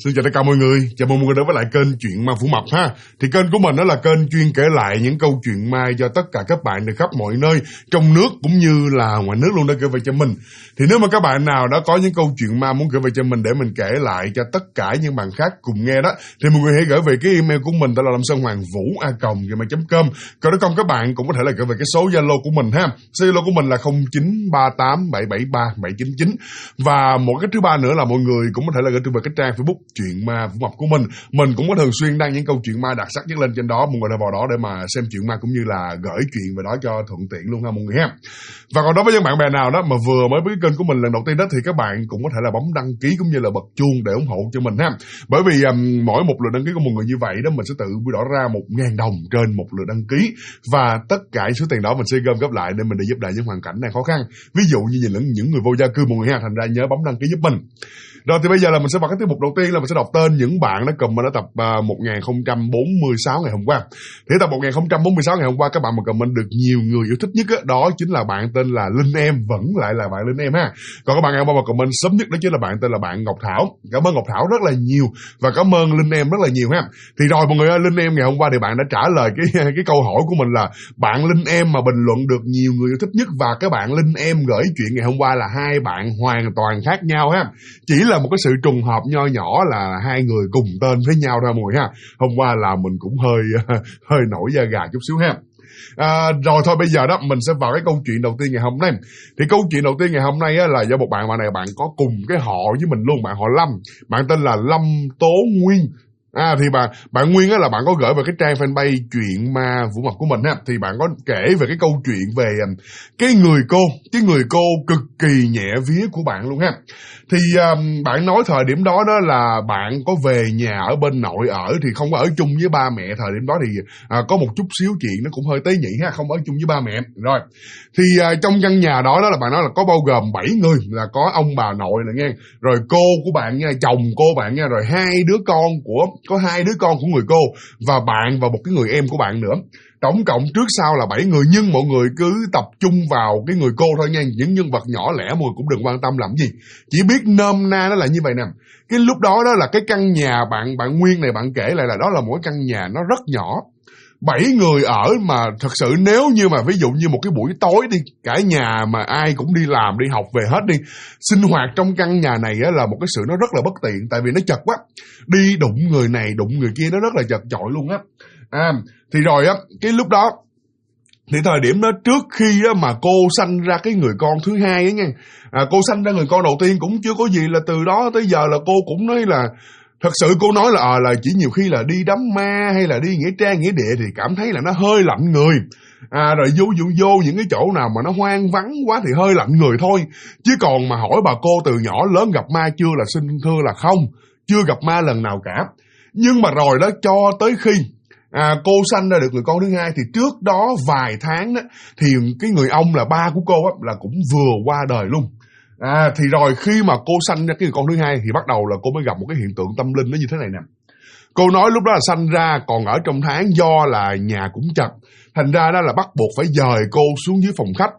Xin chào tất cả mọi người, chào mừng mọi người đến với lại kênh Chuyện Ma Phủ Mập ha. Thì kênh của mình đó là kênh chuyên kể lại những câu chuyện ma cho tất cả các bạn từ khắp mọi nơi, trong nước cũng như là ngoài nước luôn đã kể về cho mình. Thì nếu mà các bạn nào đã có những câu chuyện ma muốn kể về cho mình để mình kể lại cho tất cả những bạn khác cùng nghe đó, thì mọi người hãy gửi về cái email của mình, đó là lamsonhoangvu@gmail.com. Còn nếu không các bạn cũng có thể là gửi về cái số Zalo của mình ha. Số Zalo của mình là 0938773799. Và một cái thứ ba nữa là mọi người cũng có thể là gửi về cái trang Facebook Chuyện Ma Phủ Mập của mình. Mình cũng có thường xuyên đăng những câu chuyện ma đặc sắc nhất lên trên đó, mọi người vào đó để mà xem chuyện ma cũng như là gửi chuyện về đó cho thuận tiện luôn ha mọi người ha. Và còn đối với những bạn bè nào đó mà vừa mới với kênh của mình lần đầu tiên đó, thì các bạn cũng có thể là bấm đăng ký cũng như là bật chuông để ủng hộ cho mình ha. Bởi vì mỗi một lượt đăng ký của mọi người như vậy đó, mình sẽ tự quy đổi ra 1.000 đồng trên một lượt đăng ký, và tất cả số tiền đó mình sẽ gom góp lại để mình để giúp đỡ những hoàn cảnh này khó khăn, ví dụ như những người vô gia cư mọi người ha. Thành ra nhớ bấm đăng ký giúp mình. Rồi thì bây giờ là mình sẽ vào cái tiết mục đầu tiên, là mình sẽ đọc tên những bạn đã comment ở tập 1046 ngày hôm qua. Thì tập 1046 ngày hôm qua các bạn mà comment được nhiều người yêu thích nhất đó chính là bạn tên là Linh Em, vẫn lại là bạn Linh Em ha. Còn các bạn ngày hôm qua mà comment sớm nhất đó chính là bạn tên là bạn Ngọc Thảo. Cảm ơn Ngọc Thảo rất là nhiều và cảm ơn Linh Em rất là nhiều ha. Thì rồi mọi người ơi, Linh Em ngày hôm qua thì bạn đã trả lời cái câu hỏi của mình là bạn Linh Em mà bình luận được nhiều người yêu thích nhất, và các bạn Linh Em gửi chuyện ngày hôm qua là hai bạn hoàn toàn khác nhau ha. Chỉ là một cái sự trùng hợp nho nhỏ là hai người cùng tên với nhau thôi mọi người ha. Hôm qua là mình cũng hơi nổi da gà chút xíu ha. Rồi thôi bây giờ đó mình sẽ vào cái câu chuyện đầu tiên ngày hôm nay. Thì câu chuyện đầu tiên ngày hôm nay á, là do một bạn này bạn có cùng cái họ với mình luôn, bạn họ Lâm, bạn tên là Lâm Tố Nguyên. Thì bạn Nguyên á là bạn có gửi về cái trang fanpage Chuyện Ma Phủ Mập của mình ha. Thì bạn có kể về cái câu chuyện về cái người cô cực kỳ nhẹ vía của bạn luôn ha. Thì bạn nói thời điểm đó đó là bạn có về nhà ở bên nội ở, thì không có ở chung với ba mẹ. Thời điểm đó thì có một chút xíu chuyện nó cũng hơi tế nhị ha, không ở chung với ba mẹ. Rồi thì trong căn nhà đó đó là bạn nói là có bao gồm 7 người, là có ông bà nội là nghe, rồi cô của bạn nha, chồng cô bạn nha, rồi hai đứa con của người cô, và bạn và một cái người em của bạn nữa. Tổng cộng trước sau là 7 người, nhưng mọi người cứ tập trung vào cái người cô thôi nha. Những nhân vật nhỏ lẻ mọi người cũng đừng quan tâm làm gì, chỉ biết nôm na nó là như vậy nè. Cái lúc đó đó là cái căn nhà bạn Nguyên này bạn kể lại là đó là mỗi căn nhà nó rất nhỏ, 7 người ở mà thật sự nếu như mà ví dụ như một cái buổi tối đi, cả nhà mà ai cũng đi làm đi học về hết đi, sinh hoạt trong căn nhà này á là một cái sự nó rất là bất tiện, tại vì nó chật quá, đi đụng người này đụng người kia nó rất là chật chội luôn á. Thì rồi á, cái lúc đó thì thời điểm đó trước khi á mà cô sanh ra cái người con thứ hai á nha, cô sanh ra người con đầu tiên cũng chưa có gì, là từ đó tới giờ là cô cũng nói là thật sự cô nói là chỉ nhiều khi là đi đám ma hay là đi nghĩa trang nghĩa địa thì cảm thấy là nó hơi lạnh người. Rồi vô những cái chỗ nào mà nó hoang vắng quá thì hơi lạnh người thôi. Chứ còn mà hỏi bà cô từ nhỏ lớn gặp ma chưa là xin thưa là không, chưa gặp ma lần nào cả. Nhưng mà rồi đó cho tới khi cô sanh ra được người con thứ hai, thì trước đó vài tháng đó thì cái người ông là ba của cô á là cũng vừa qua đời luôn. Thì rồi khi mà cô sanh ra cái người con thứ hai thì bắt đầu là cô mới gặp một cái hiện tượng tâm linh nó như thế này nè. Cô nói lúc đó là sanh ra còn ở trong tháng, do là nhà cũng chật, thành ra đó là bắt buộc phải dời cô xuống dưới phòng khách,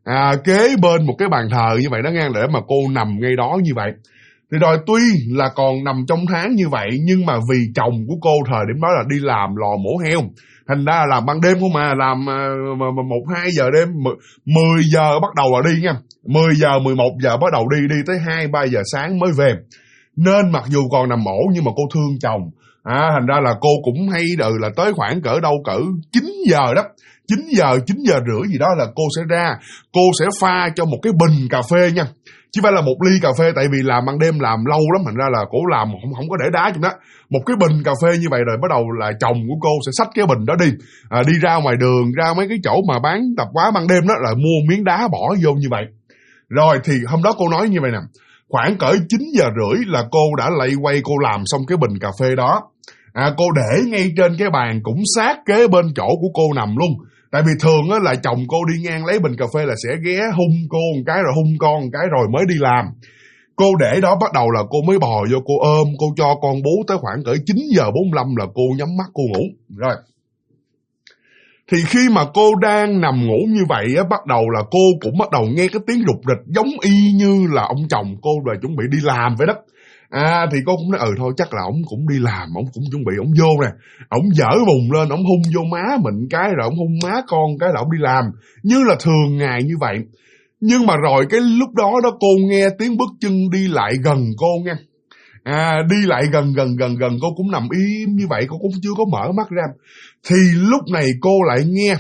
kế bên một cái bàn thờ như vậy đó nghe, để mà cô nằm ngay đó như vậy. Thì rồi tuy là còn nằm trong tháng như vậy, nhưng mà vì chồng của cô thời điểm đó là đi làm lò mổ heo, thành ra là làm ban đêm không mà làm 1-2 giờ đêm, 10 giờ bắt đầu là đi nha, 10 giờ 11 giờ bắt đầu đi tới 2-3 giờ sáng mới về. Nên mặc dù còn nằm ổ nhưng mà cô thương chồng, thành ra là cô cũng hay là tới khoảng cỡ 9 giờ đó, 9 giờ rưỡi gì đó là cô sẽ ra, cô sẽ pha cho một cái bình cà phê nha, chứ phải là một ly cà phê, tại vì làm ban đêm làm lâu lắm, thành ra là cô làm không có để đá trong đó. Một cái bình cà phê như vậy, rồi bắt đầu là chồng của cô sẽ xách cái bình đó đi ra ngoài đường, ra mấy cái chỗ mà bán tạp hóa ban đêm đó, là mua miếng đá bỏ vô như vậy. Rồi thì hôm đó cô nói như vậy nè, khoảng cỡ 9 giờ rưỡi là cô đã lay quay cô làm xong cái bình cà phê đó. Cô để ngay trên cái bàn cũng sát kế bên chỗ của cô nằm luôn. Tại vì thường á là chồng cô đi ngang lấy bình cà phê là sẽ ghé hung cô một cái rồi hung con một cái rồi mới đi làm. Cô để đó bắt đầu là cô mới bò vô, cô ôm, cô cho con bú tới khoảng cỡ 9 giờ 45 là cô nhắm mắt cô ngủ. Rồi. Thì khi mà cô đang nằm ngủ như vậy á, bắt đầu là cô cũng bắt đầu nghe cái tiếng rục rịch giống y như là ông chồng cô là chuẩn bị đi làm vậy đó. Thì cô cũng nói thôi chắc là ổng cũng đi làm, ổng cũng chuẩn bị ổng vô nè, ổng dở bùng lên, ổng hung vô má mình cái, rồi ổng hung má con cái là ổng đi làm, như là thường ngày như vậy. Nhưng mà rồi cái lúc đó cô nghe tiếng bước chân đi lại gần cô nha. Đi lại gần cô cũng nằm im như vậy, cô cũng chưa có mở mắt ra. Thì lúc này cô lại nghe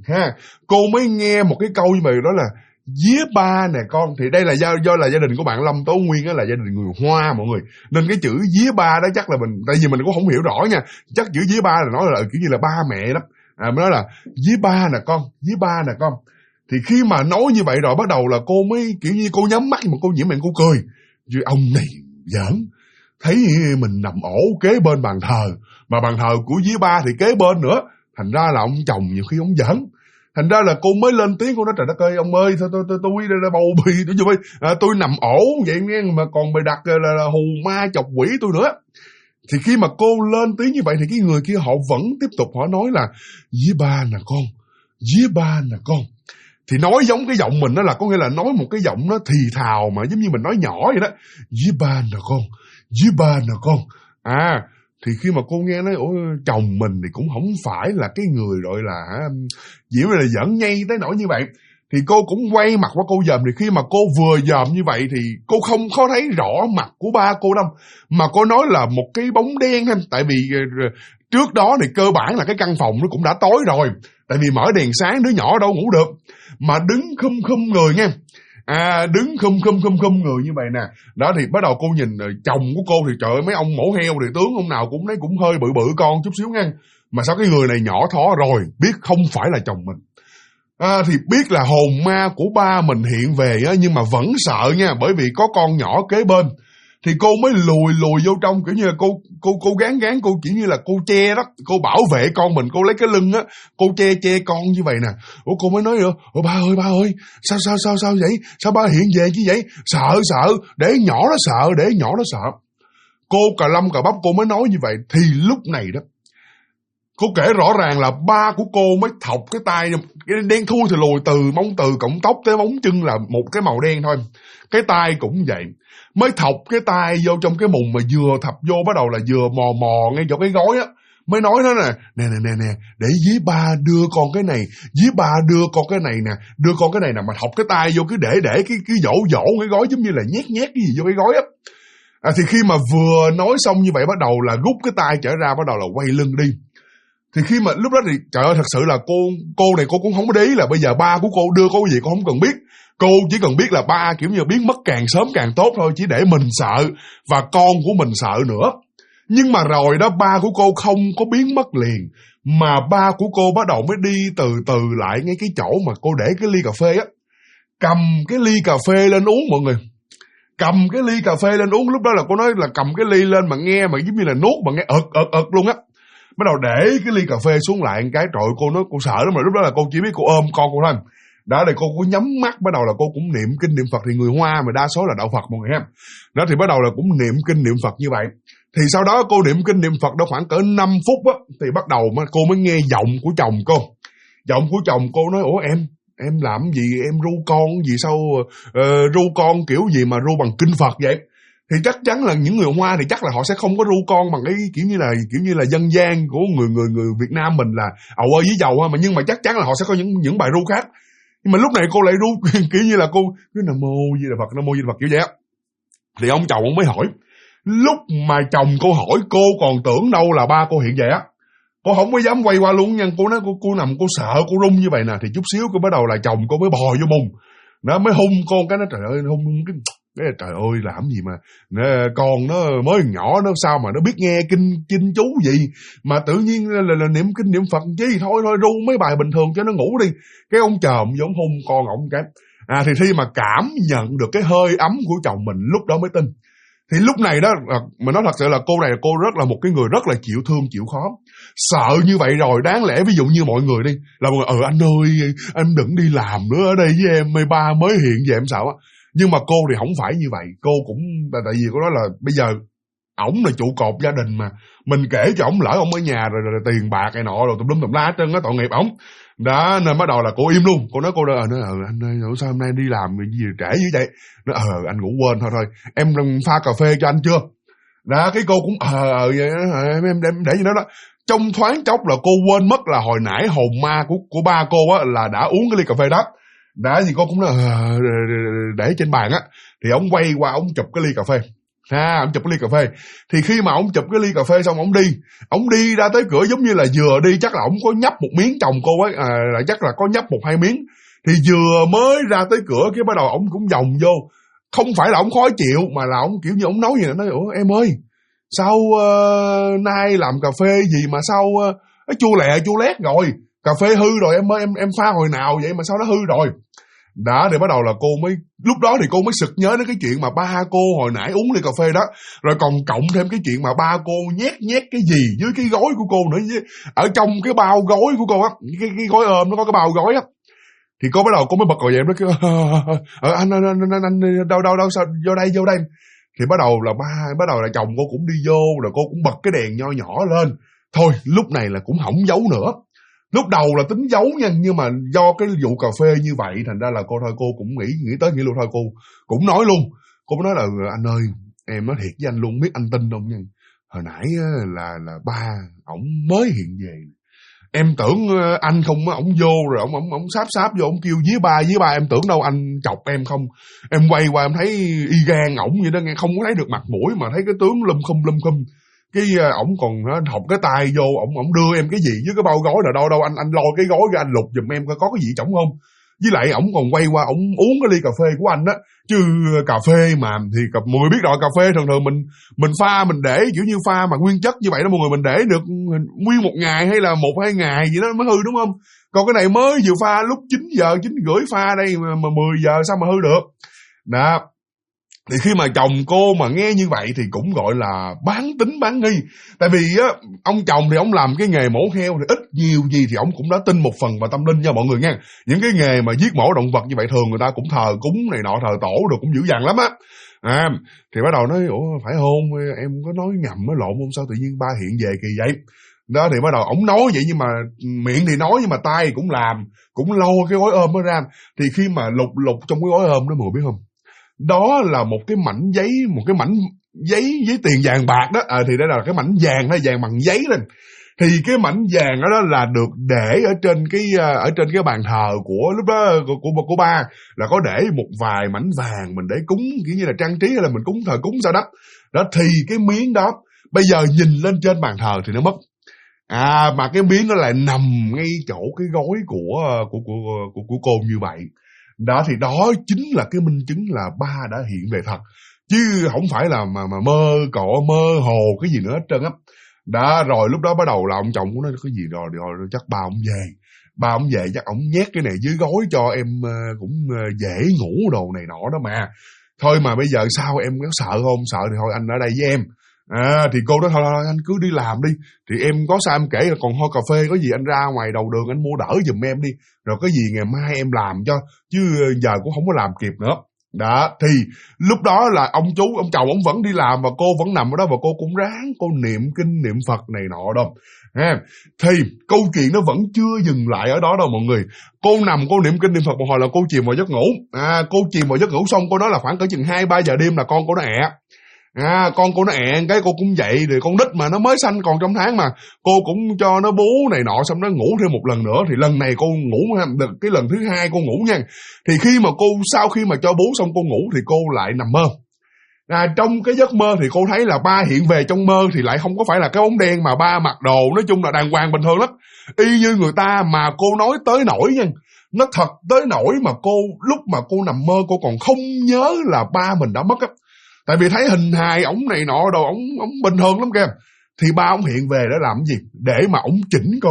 cô mới nghe một cái câu như vậy, đó là día ba nè con. Thì đây là do là gia đình của bạn Lâm Tố Nguyên là gia đình người Hoa mọi người, nên cái chữ día ba đó chắc là mình, tại vì mình cũng không hiểu rõ nha, chắc chữ día ba là nói là kiểu như là ba mẹ đó. Mới nói là día ba nè con, día ba nè con. Thì khi mà nói như vậy rồi bắt đầu là cô mới kiểu như cô nhắm mắt, mà cô nhiễm miệng cô cười, chứ ông này giỡn, thấy mình nằm ổ kế bên bàn thờ, mà bàn thờ của dí ba thì kế bên nữa, thành ra là ông chồng nhiều khi ông giỡn. Thành ra là cô mới lên tiếng, cô nói trời đất ơi ông ơi, tôi là bầu bì, tôi nằm ổ vậy mà còn bày đặt là hù ma chọc quỷ tôi nữa. Thì khi mà cô lên tiếng như vậy thì cái người kia họ vẫn tiếp tục họ nói là dí ba nè con, dí ba nè con. Thì nói giống cái giọng mình đó, là có nghĩa là nói một cái giọng nó thì thào mà giống như mình nói nhỏ vậy đó. Dí ba nè con, dí ba nè con. Thì khi mà cô nghe nói chồng mình thì cũng không phải là cái người gọi là chỉ là giỡn nhây tới nỗi như vậy, thì cô cũng quay mặt qua cô dòm. Thì khi mà cô vừa dòm như vậy thì cô không có thấy rõ mặt của ba cô đâu, mà cô nói là một cái bóng đen ha. Tại vì trước đó thì cơ bản là cái căn phòng nó cũng đã tối rồi, tại vì mở đèn sáng đứa nhỏ đâu ngủ được, mà đứng khum người nha. Đứng khum người như vậy nè. Đó thì bắt đầu cô nhìn chồng của cô thì trời ơi, mấy ông mổ heo thì tướng ông nào cũng thấy cũng hơi bự con chút xíu nha. Mà sao cái người này nhỏ thó rồi, biết không phải là chồng mình. Thì biết là hồn ma của ba mình hiện về á, nhưng mà vẫn sợ nha, bởi vì có con nhỏ kế bên. Thì cô mới lùi vô trong, kiểu như là cô gán cô kiểu như là cô che đó, cô bảo vệ con mình, cô lấy cái lưng á, cô che con như vậy nè. Cô mới nói ba ơi, sao vậy? Sao ba hiện về như vậy? Sợ, để nhỏ nó sợ. Cô cà lâm cà bắp cô mới nói như vậy. Thì lúc này đó, cô kể rõ ràng là ba của cô mới thọc cái tay, cái đen thui thì lùi từ móng từ cọng tóc tới móng chân là một cái màu đen thôi. Cái tay cũng vậy, mới thọc cái tay vô trong cái mùng, mà vừa thọc vô bắt đầu là vừa mò ngay chỗ cái gối á, mới nói nó nè, để dí ba đưa con cái này, dí ba đưa con cái này nè, đưa con cái này nè, mà thọc cái tay vô cứ để cái dỗ cái gói giống như là nhét cái gì vô cái gói á. Thì khi mà vừa nói xong như vậy bắt đầu là rút cái tay trở ra, bắt đầu là quay lưng đi. Thì khi mà lúc đó thì trời ơi, thật sự là cô này cô cũng không có để ý là bây giờ ba của cô đưa cô cái gì cô không cần biết. Cô chỉ cần biết là ba kiểu như biến mất càng sớm càng tốt thôi, chỉ để mình sợ và con của mình sợ nữa. Nhưng mà rồi đó, ba của cô không có biến mất liền, mà ba của cô bắt đầu mới đi từ từ lại ngay cái chỗ mà cô để cái ly cà phê á. Cầm cái ly cà phê lên uống mọi người. Cầm cái ly cà phê lên uống. Lúc đó là cô nói là cầm cái ly lên mà nghe mà giống như là nuốt mà nghe ực luôn á. Bắt đầu để cái ly cà phê xuống lại một cái, trời ơi, cô nói cô sợ lắm. Mà lúc đó là cô chỉ biết cô ôm con cô thôi. Đó thì cô nhắm mắt, bắt đầu là cô cũng niệm kinh niệm Phật. Thì người Hoa mà đa số là đạo Phật mọi người ha. Đó thì bắt đầu là cũng niệm kinh niệm Phật như vậy. Thì sau đó cô niệm kinh niệm Phật đó khoảng cỡ 5 phút á, thì bắt đầu cô mới nghe giọng của chồng cô. Giọng của chồng cô nói em làm gì, em ru con gì, sao ru con kiểu gì mà ru bằng kinh Phật vậy? Thì chắc chắn là những người Hoa thì chắc là họ sẽ không có ru con bằng cái kiểu như là dân gian của người Việt Nam mình là ầu ơi với dầu ha, mà nhưng mà chắc chắn là họ sẽ có những bài ru khác. Nhưng mà lúc này cô lại ru kiểu như là cô cứ Nam Mô Di Đà Phật kiểu vậy á. Thì ông chồng ông mới hỏi. Lúc mà chồng cô hỏi, cô còn tưởng đâu là ba cô hiện về á. Cô không có dám quay qua luôn nha. Cô nói cô nằm cô sợ, cô run như vậy nè. Thì chút xíu cô bắt đầu là chồng cô mới bò vô mùng. Nó mới hung con cái, nó trời ơi hung cái trời ơi làm gì mà con nó mới nhỏ, nó sao mà nó biết nghe kinh chú gì mà tự nhiên là niệm kinh niệm Phật chứ. Thôi ru mấy bài bình thường cho nó ngủ đi. Cái ông chờ ông giống hung con ổng cái. Thì khi mà cảm nhận được cái hơi ấm của chồng mình lúc đó mới tin. Thì lúc này đó, mà nói thật sự là cô này cô rất là một cái người rất là chịu thương chịu khó. Sợ như vậy rồi, đáng lẽ ví dụ như mọi người đi là mọi người, anh ơi anh đừng đi làm nữa, ở đây với em, mấy ba mới hiện về em sợ á. Nhưng mà cô thì không phải như vậy. Cô cũng, tại vì cô nói là bây giờ ổng là trụ cột gia đình mà, mình kể cho ổng lỡ ổng ở nhà rồi tiền bạc này nọ rồi tùm lum tùm la hết trơn á, tội nghiệp ổng. Đó nên bắt đầu là cô im luôn. Cô nói anh ơi sao hôm nay đi làm gì trễ như vậy? Nó anh ngủ quên thôi em pha cà phê cho anh chưa? Đó, cái cô cũng vậy đó, em để gì đó đó. Trong thoáng chốc là cô quên mất là hồi nãy hồn ma của ba cô á là đã uống cái ly cà phê đó. Đã thì cô cũng là để trên bàn á, thì ông quay qua ông chụp cái ly cà phê. Ông chụp cái ly cà phê. Thì khi mà ông chụp cái ly cà phê xong ông đi ra tới cửa, giống như là vừa đi chắc là ông có nhấp một miếng chồng cô ấy, là chắc là có nhấp 1-2 miếng. Thì vừa mới ra tới cửa cái bắt đầu ông cũng vòng vô. Không phải là ông khó chịu, mà là ông kiểu như ông nói vậy, nói ủa em ơi, sao nay làm cà phê gì mà sao nó chua lẹ chua lét rồi, cà phê hư rồi em ơi, em pha hồi nào vậy mà sao nó hư rồi. Đó, thì bắt đầu là cô mới, lúc đó thì cô mới sực nhớ đến cái chuyện mà ba cô hồi nãy uống ly cà phê đó, rồi còn cộng thêm cái chuyện mà ba cô nhét cái gì dưới cái gói của cô nữa, ở trong cái bao gói của cô á, cái gói ôm nó có cái bao gói á. Thì cô bắt đầu cô mới bật ngồi dậy, nó kêu anh đâu sao vô đây. Thì bắt đầu là chồng cô cũng đi vô, rồi cô cũng bật cái đèn nho nhỏ lên. Thôi lúc này là cũng không giấu nữa. Lúc đầu là tính giấu nha, nhưng mà do cái vụ cà phê như vậy thành ra là cô cũng nghĩ tới nghĩ luôn, thôi cô cũng nói luôn. Cô mới nói là anh ơi, em nói thiệt với anh luôn, biết anh tin không nha, hồi nãy là ba ổng mới hiện về. Em tưởng anh không, ổng vô rồi ổng sáp vô, ổng kêu với ba, em tưởng đâu anh chọc em không. Em quay qua em thấy y gan ổng vậy đó nghe, không có thấy được mặt mũi mà thấy cái tướng lum khum. Cái ổng còn thọc cái tay vô, ổng đưa em cái gì với cái bao gói là đâu anh lôi cái gói ra anh lục giùm em coi có cái gì trống không. Với lại ổng còn quay qua ổng uống cái ly cà phê của anh á, chứ cà phê mà thì mọi người biết rồi, cà phê thường mình pha mình để kiểu như pha mà nguyên chất như vậy đó mọi người, mình để được nguyên một ngày hay là 1-2 ngày gì đó mới hư đúng không. Còn cái này mới vừa pha lúc 9 giờ 9:30 pha đây mà 10 giờ sao mà hư được. Đó. Thì khi mà chồng cô mà nghe như vậy thì cũng gọi là bán tín bán nghi. Tại vì á, ông chồng thì ông làm cái nghề mổ heo thì ít nhiều gì thì ông cũng đã tin một phần vào tâm linh nha mọi người nha. Những cái nghề mà giết mổ động vật như vậy thường người ta cũng thờ cúng này nọ, thờ tổ rồi cũng dữ dằn lắm á. Thì bắt đầu nói ủa phải không, em có nói nhầm nói lộn không, sao tự nhiên ba hiện về kỳ vậy. Đó thì bắt đầu ổng nói vậy, nhưng mà miệng thì nói nhưng mà tay cũng làm, cũng lôi cái gói ôm nó ra. Thì khi mà lục trong cái gói ôm đó mọi người biết không, đó là một cái mảnh giấy tiền vàng bạc đó. Thì đây là cái mảnh vàng, hay vàng bằng giấy lên. Thì cái mảnh vàng đó là được để ở trên cái bàn thờ của lúc đó của ba, là có để một vài mảnh vàng mình để cúng kiểu như là trang trí, hay là mình cúng thờ cúng sao đó. Đó thì cái miếng đó bây giờ nhìn lên trên bàn thờ thì nó mất. Mà cái miếng nó lại nằm ngay chỗ cái gói của cô như vậy. Đó thì đó chính là cái minh chứng là ba đã hiện về thật, chứ không phải là mà mơ hồ cái gì nữa hết trơn á. Đó rồi lúc đó bắt đầu là ông chồng của nó cái gì rồi chắc ba ông về chắc ông nhét cái này dưới gối cho em cũng dễ ngủ đồ này nọ đó mà. Thôi mà bây giờ sao em có sợ không? Sợ thì thôi anh ở đây với em. Thì cô nói thôi anh cứ đi làm đi. Thì em có sao em kể là còn ho cà phê, có gì anh ra ngoài đầu đường anh mua đỡ giùm em đi. Rồi cái gì ngày mai em làm cho, chứ giờ cũng không có làm kịp nữa. Đó, thì lúc đó là ông chồng ông vẫn đi làm và cô vẫn nằm ở đó, và cô cũng ráng cô niệm kinh niệm Phật này nọ đâu. Thì câu chuyện nó vẫn chưa dừng lại ở đó đâu mọi người. Cô nằm cô niệm kinh niệm Phật một hồi là cô chìm vào giấc ngủ. Cô chìm vào giấc ngủ xong cô nói là khoảng cỡ chừng 2-3 giờ đêm là con cô nó ẹ. Con cô nó ẹ cái cô cũng dậy, rồi con nít mà nó mới sanh còn trong tháng mà, cô cũng cho nó bú này nọ, xong nó ngủ thêm một lần nữa. Thì lần này cô ngủ được cái lần thứ hai cô ngủ nha. Thì khi mà sau khi mà cho bú xong cô ngủ thì cô lại nằm mơ. Trong cái giấc mơ thì cô thấy là ba hiện về trong mơ, thì lại không có phải là cái bóng đen mà ba mặc đồ nói chung là đàng hoàng bình thường lắm, y như người ta. Mà cô nói tới nỗi nha, nó thật tới nỗi mà cô lúc mà cô nằm mơ cô còn không nhớ là ba mình đã mất á. Tại vì thấy hình hài ổng này nọ đồ, ổng bình thường lắm kìa. Thì ba ổng hiện về để làm cái gì? Để mà ổng chỉnh cô.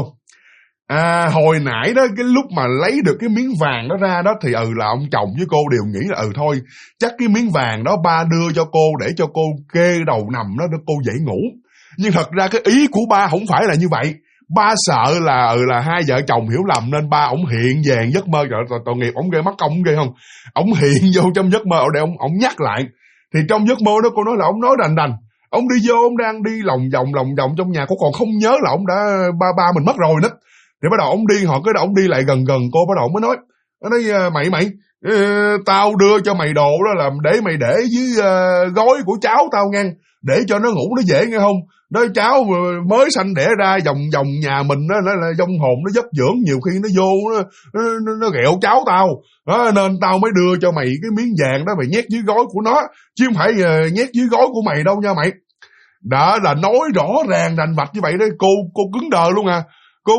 Hồi nãy đó, cái lúc mà lấy được cái miếng vàng đó ra đó, thì là ông chồng với cô đều nghĩ là thôi chắc cái miếng vàng đó ba đưa cho cô để cho cô kê đầu nằm đó để cô dễ ngủ. Nhưng thật ra cái ý của ba không phải là như vậy. Ba sợ là hai vợ chồng hiểu lầm, nên ba ổng hiện về giấc mơ. Tội nghiệp ổng ghê, mắc công ghê không. Ổng hiện vô trong giấc mơ để ổng nhắc lại. Thì trong giấc mơ đó cô nói là ổng nói đành. Ông đi vô, ông đang đi lòng vòng trong nhà, cô còn không nhớ là ổng đã ba mình mất rồi đó. Thì bắt đầu ổng đi, họ cứ ông đi lại gần cô, bắt đầu mới nói mày Tao đưa cho mày đồ đó là để mày để dưới gói của cháu tao nghe, để cho nó ngủ nó dễ nghe không. Đó cháu mới sanh đẻ ra vòng nhà mình đó, nó là vong hồn nó giấc dưỡng, nhiều khi nó vô nó ghẹo cháu tao đó, nên tao mới đưa cho mày cái miếng vàng đó, mày nhét dưới gói của nó chứ không phải nhét dưới gói của mày đâu nha mày. Đã là nói rõ ràng rành mạch như vậy đấy, cô cứng đờ luôn à. Cô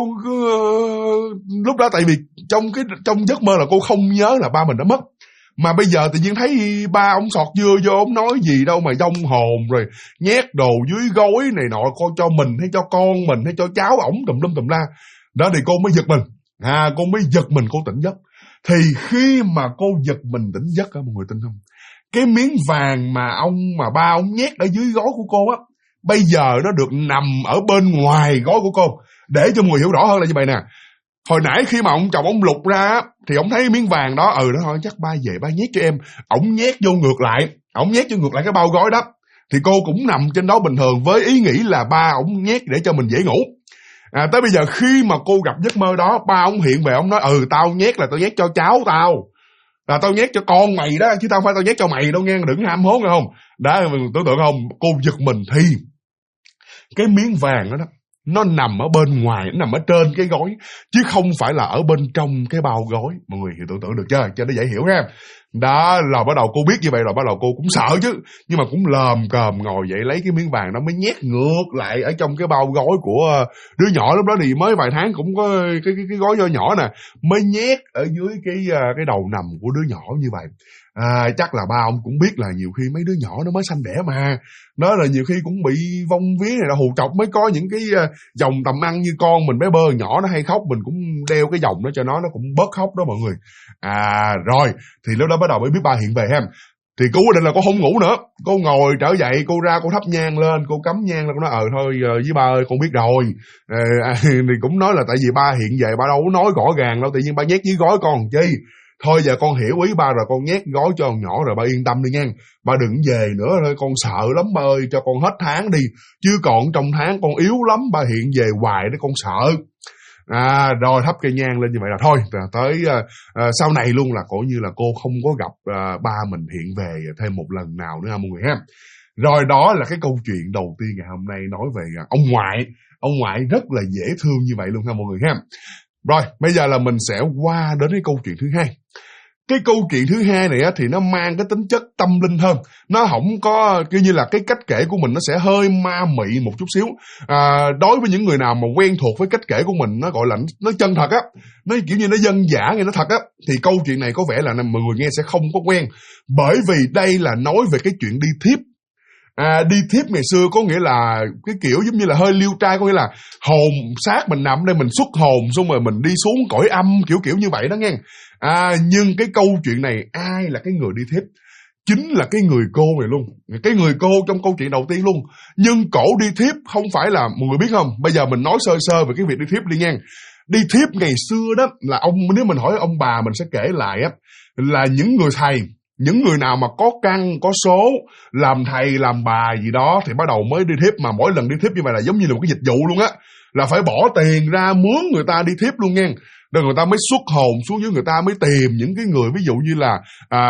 lúc đó tại vì trong giấc mơ là cô không nhớ là ba mình đã mất, mà bây giờ tự nhiên thấy ba ông sọt dưa vô, ông nói gì đâu mà vong hồn rồi nhét đồ dưới gối này nọ, coi cho mình hay cho con mình hay cho cháu ổng tùm lum tùm la. Đó thì cô mới giật mình, cô mới giật mình, cô tỉnh giấc. Thì khi mà cô giật mình tỉnh giấc á, mọi người tin không, cái miếng vàng mà ba ông nhét ở dưới gối của cô á, bây giờ nó được nằm ở bên ngoài gói của cô. Để cho mọi người hiểu rõ hơn là như vậy nè. Hồi nãy khi mà ông chồng ông lục ra thì ông thấy miếng vàng đó, đó thôi chắc ba về ba nhét cho em. Ông nhét vô ngược lại cái bao gói đó. Thì cô cũng nằm trên đó bình thường với ý nghĩ là ba ông nhét để cho mình dễ ngủ. Tới bây giờ khi mà cô gặp giấc mơ đó, ba ông hiện về, ông nói tao nhét cho cháu tao, là tao nhét cho con mày đó, chứ tao phải tao nhét cho mày đâu nghe, đừng ham hố nghe không. Đó, tưởng tượng không, cô giật mình thì cái miếng vàng đó nó nằm ở bên ngoài, nó nằm ở trên cái gói chứ không phải là ở bên trong cái bao gói. Mọi người hiểu tưởng tượng được chưa, cho nó dễ hiểu ha. Đó là bắt đầu cô biết như vậy rồi, bắt đầu cô cũng sợ chứ, nhưng mà cũng lờm cờm ngồi dậy lấy cái miếng vàng đó mới nhét ngược lại ở trong cái bao gói của đứa nhỏ. Lúc đó thì mới vài tháng, cũng có cái gói nhỏ nè, mới nhét ở dưới cái đầu nằm của đứa nhỏ như vậy. Chắc là ba ông cũng biết là nhiều khi mấy đứa nhỏ nó mới sanh đẻ mà, đó là nhiều khi cũng bị vong vía này là hù trọc, mới có những cái dòng tầm ăn như con mình bé bơ nhỏ nó hay khóc, mình cũng đeo cái dòng đó cho nó cũng bớt khóc đó mọi người. Rồi thì lúc đó bắt đầu mới biết ba hiện về ha. Thì cô quyết định là cô không ngủ nữa, cô ngồi trở dậy, cô ra cô thắp nhang lên, cô cắm nhang lên, cô nói thôi với ba ơi con biết rồi. Thì cũng nói là tại vì ba hiện về ba đâu có nói rõ ràng đâu, tự nhiên ba nhét dưới gói con chi. Thôi giờ con hiểu ý ba rồi, con nhét gói cho con nhỏ rồi, ba yên tâm đi nha. Ba đừng về nữa thôi, con sợ lắm ba ơi, cho con hết tháng đi. Chứ còn trong tháng con yếu lắm, ba hiện về hoài đó con sợ. Rồi thắp cây nhang lên như vậy là thôi. Tới sau này luôn là coi như là cô không có gặp ba mình hiện về thêm một lần nào nữa mọi người ha. Rồi đó là cái câu chuyện đầu tiên ngày hôm nay nói về ông ngoại. Ông ngoại rất là dễ thương như vậy luôn ha mọi người ha. Rồi, bây giờ là mình sẽ qua đến cái câu chuyện thứ hai. Cái câu chuyện thứ hai này á, thì nó mang cái tính chất tâm linh hơn. Nó không có, kiểu như là cái cách kể của mình nó sẽ hơi ma mị một chút xíu. Đối với những người nào mà quen thuộc với cách kể của mình, nó gọi là nó chân thật á, nó kiểu như nó dân dã, nghe nó thật á, thì câu chuyện này có vẻ là mọi người nghe sẽ không có quen. Bởi vì đây là nói về cái chuyện đi thiếp. Đi thiếp ngày xưa có nghĩa là cái kiểu giống như là hơi liêu trai, có nghĩa là hồn xác mình nằm đây, mình xuất hồn xong rồi mình đi xuống cõi âm, kiểu như vậy đó nghe. Nhưng cái câu chuyện này ai là cái người đi thiếp? Chính là cái người cô này luôn, cái người cô trong câu chuyện đầu tiên luôn. Nhưng cổ đi thiếp không phải là, mọi người biết không, bây giờ mình nói sơ sơ về cái việc đi thiếp đi nha. Đi thiếp ngày xưa đó là nếu mình hỏi ông bà mình sẽ kể lại á, là những người thầy, những người nào mà có căn, có số, làm thầy, làm bà gì đó thì bắt đầu mới đi thiếp. Mà mỗi lần đi thiếp như vậy là giống như là một cái dịch vụ luôn á, là phải bỏ tiền ra mướn người ta đi thiếp luôn nha. Rồi người ta mới xuất hồn xuống dưới, người ta mới tìm những cái người, ví dụ như là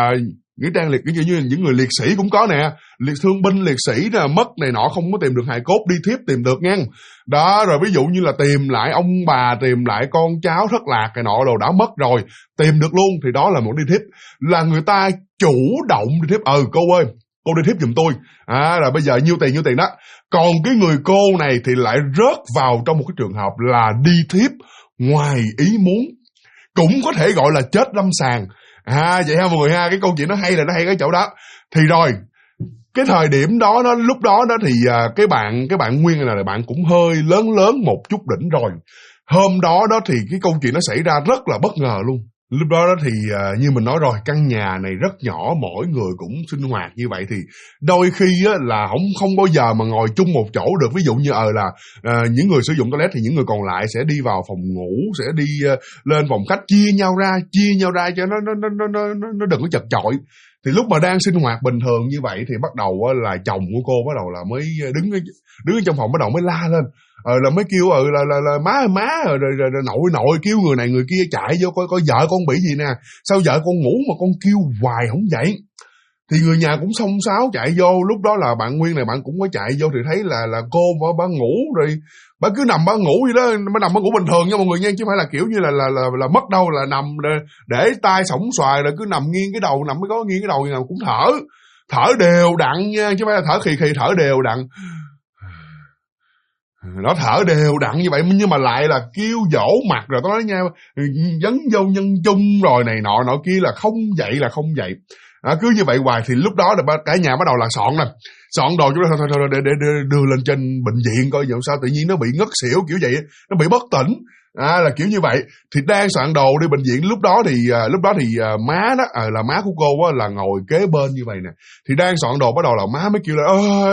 nghĩa trang liệt, như những người liệt sĩ cũng có nè, liệt thương binh, liệt sĩ là mất này nọ không có tìm được hài cốt, đi thiếp tìm được nha. Đó, rồi ví dụ như là tìm lại ông bà, tìm lại con cháu thất lạc này nọ đồ đã mất rồi, tìm được luôn, thì đó là một đi thiếp. Là người ta chủ động đi thiếp. Cô ơi, cô đi thiếp giùm tôi. Rồi bây giờ nhiêu tiền đó. Còn cái người cô này thì lại rớt vào trong một cái trường hợp là đi thiếp ngoài ý muốn, cũng có thể gọi là chết lâm sàng. Vậy ha mọi người ha, cái câu chuyện nó hay là nó hay cái chỗ đó. Thì rồi cái thời điểm đó, lúc đó thì cái bạn Nguyên này là bạn cũng hơi lớn một chút đỉnh rồi. Hôm đó thì cái câu chuyện nó xảy ra rất là bất ngờ luôn. Lúc đó thì như mình nói rồi, căn nhà này rất nhỏ, mỗi người cũng sinh hoạt như vậy thì đôi khi là không bao giờ mà ngồi chung một chỗ được. Ví dụ như là những người sử dụng toilet thì những người còn lại sẽ đi vào phòng ngủ, sẽ đi lên phòng khách, chia nhau ra cho nó đừng có chật chội. Thì lúc mà đang sinh hoạt bình thường như vậy thì bắt đầu là chồng của cô bắt đầu là mới đứng ở trong phòng, bắt đầu mới la lên. Là mới kêu là má rồi nội kêu người này người kia chạy vô coi vợ con bị gì nè, sao vợ con ngủ mà con kêu hoài không dậy. Thì người nhà cũng xông xáo chạy vô. Lúc đó là bạn Nguyên này bạn cũng có chạy vô thì thấy là cô bà ngủ rồi, bà cứ nằm bà ngủ vậy đó, bà nằm bà ngủ bình thường nha mọi người nha, chứ không phải là kiểu như là mất đâu, là nằm để tay sổng xoài rồi cứ nằm nghiêng cái đầu, nằm mới có nghiêng cái đầu nào cũng thở đều đặn nha, chứ không phải là thở khì thở đều đặn. Nó thở đều đặn như vậy nhưng mà lại là kêu dỗ mặt rồi, tôi nói nha, dấn vô nhân chung rồi này nọ kia, là không dậy. Cứ như vậy hoài. Thì lúc đó là cả nhà bắt đầu là soạn đồ chúng thôi để đưa lên trên bệnh viện coi sao tự nhiên nó bị ngất xỉu kiểu vậy, nó bị bất tỉnh. Là kiểu như vậy. Thì đang soạn đồ đi bệnh viện. Lúc đó thì má đó là má của cô á, là ngồi kế bên như vậy nè. Thì đang soạn đồ bắt đầu là má mới kêu là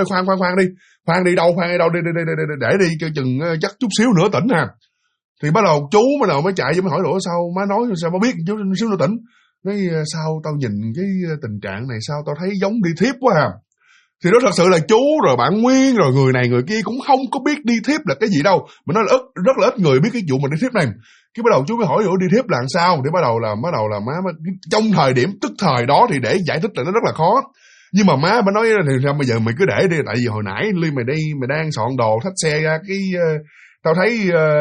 khoan đi đâu để đi cho chừng chắc chút xíu nữa tỉnh ha. Thì bắt đầu chú mới chạy vô mới hỏi đồ sao má nói sao má biết chút xíu nữa tỉnh. Nói sao tao nhìn cái tình trạng này sao tao thấy giống đi thiếp quá à. Thì đó thật sự là chú rồi bạn Nguyên rồi người này người kia cũng không có biết đi thiếp là cái gì đâu, mà nó là rất là ít người biết cái vụ mà đi thiếp này. Cái bắt đầu chú mới hỏi đi thiếp là sao. Thì bắt đầu là má trong thời điểm tức thời đó thì để giải thích là nó rất là khó. Nhưng mà má nói thì sao bây giờ mày cứ để đi, tại vì hồi nãy Ly mày đang soạn đồ thách xe ra cái tao thấy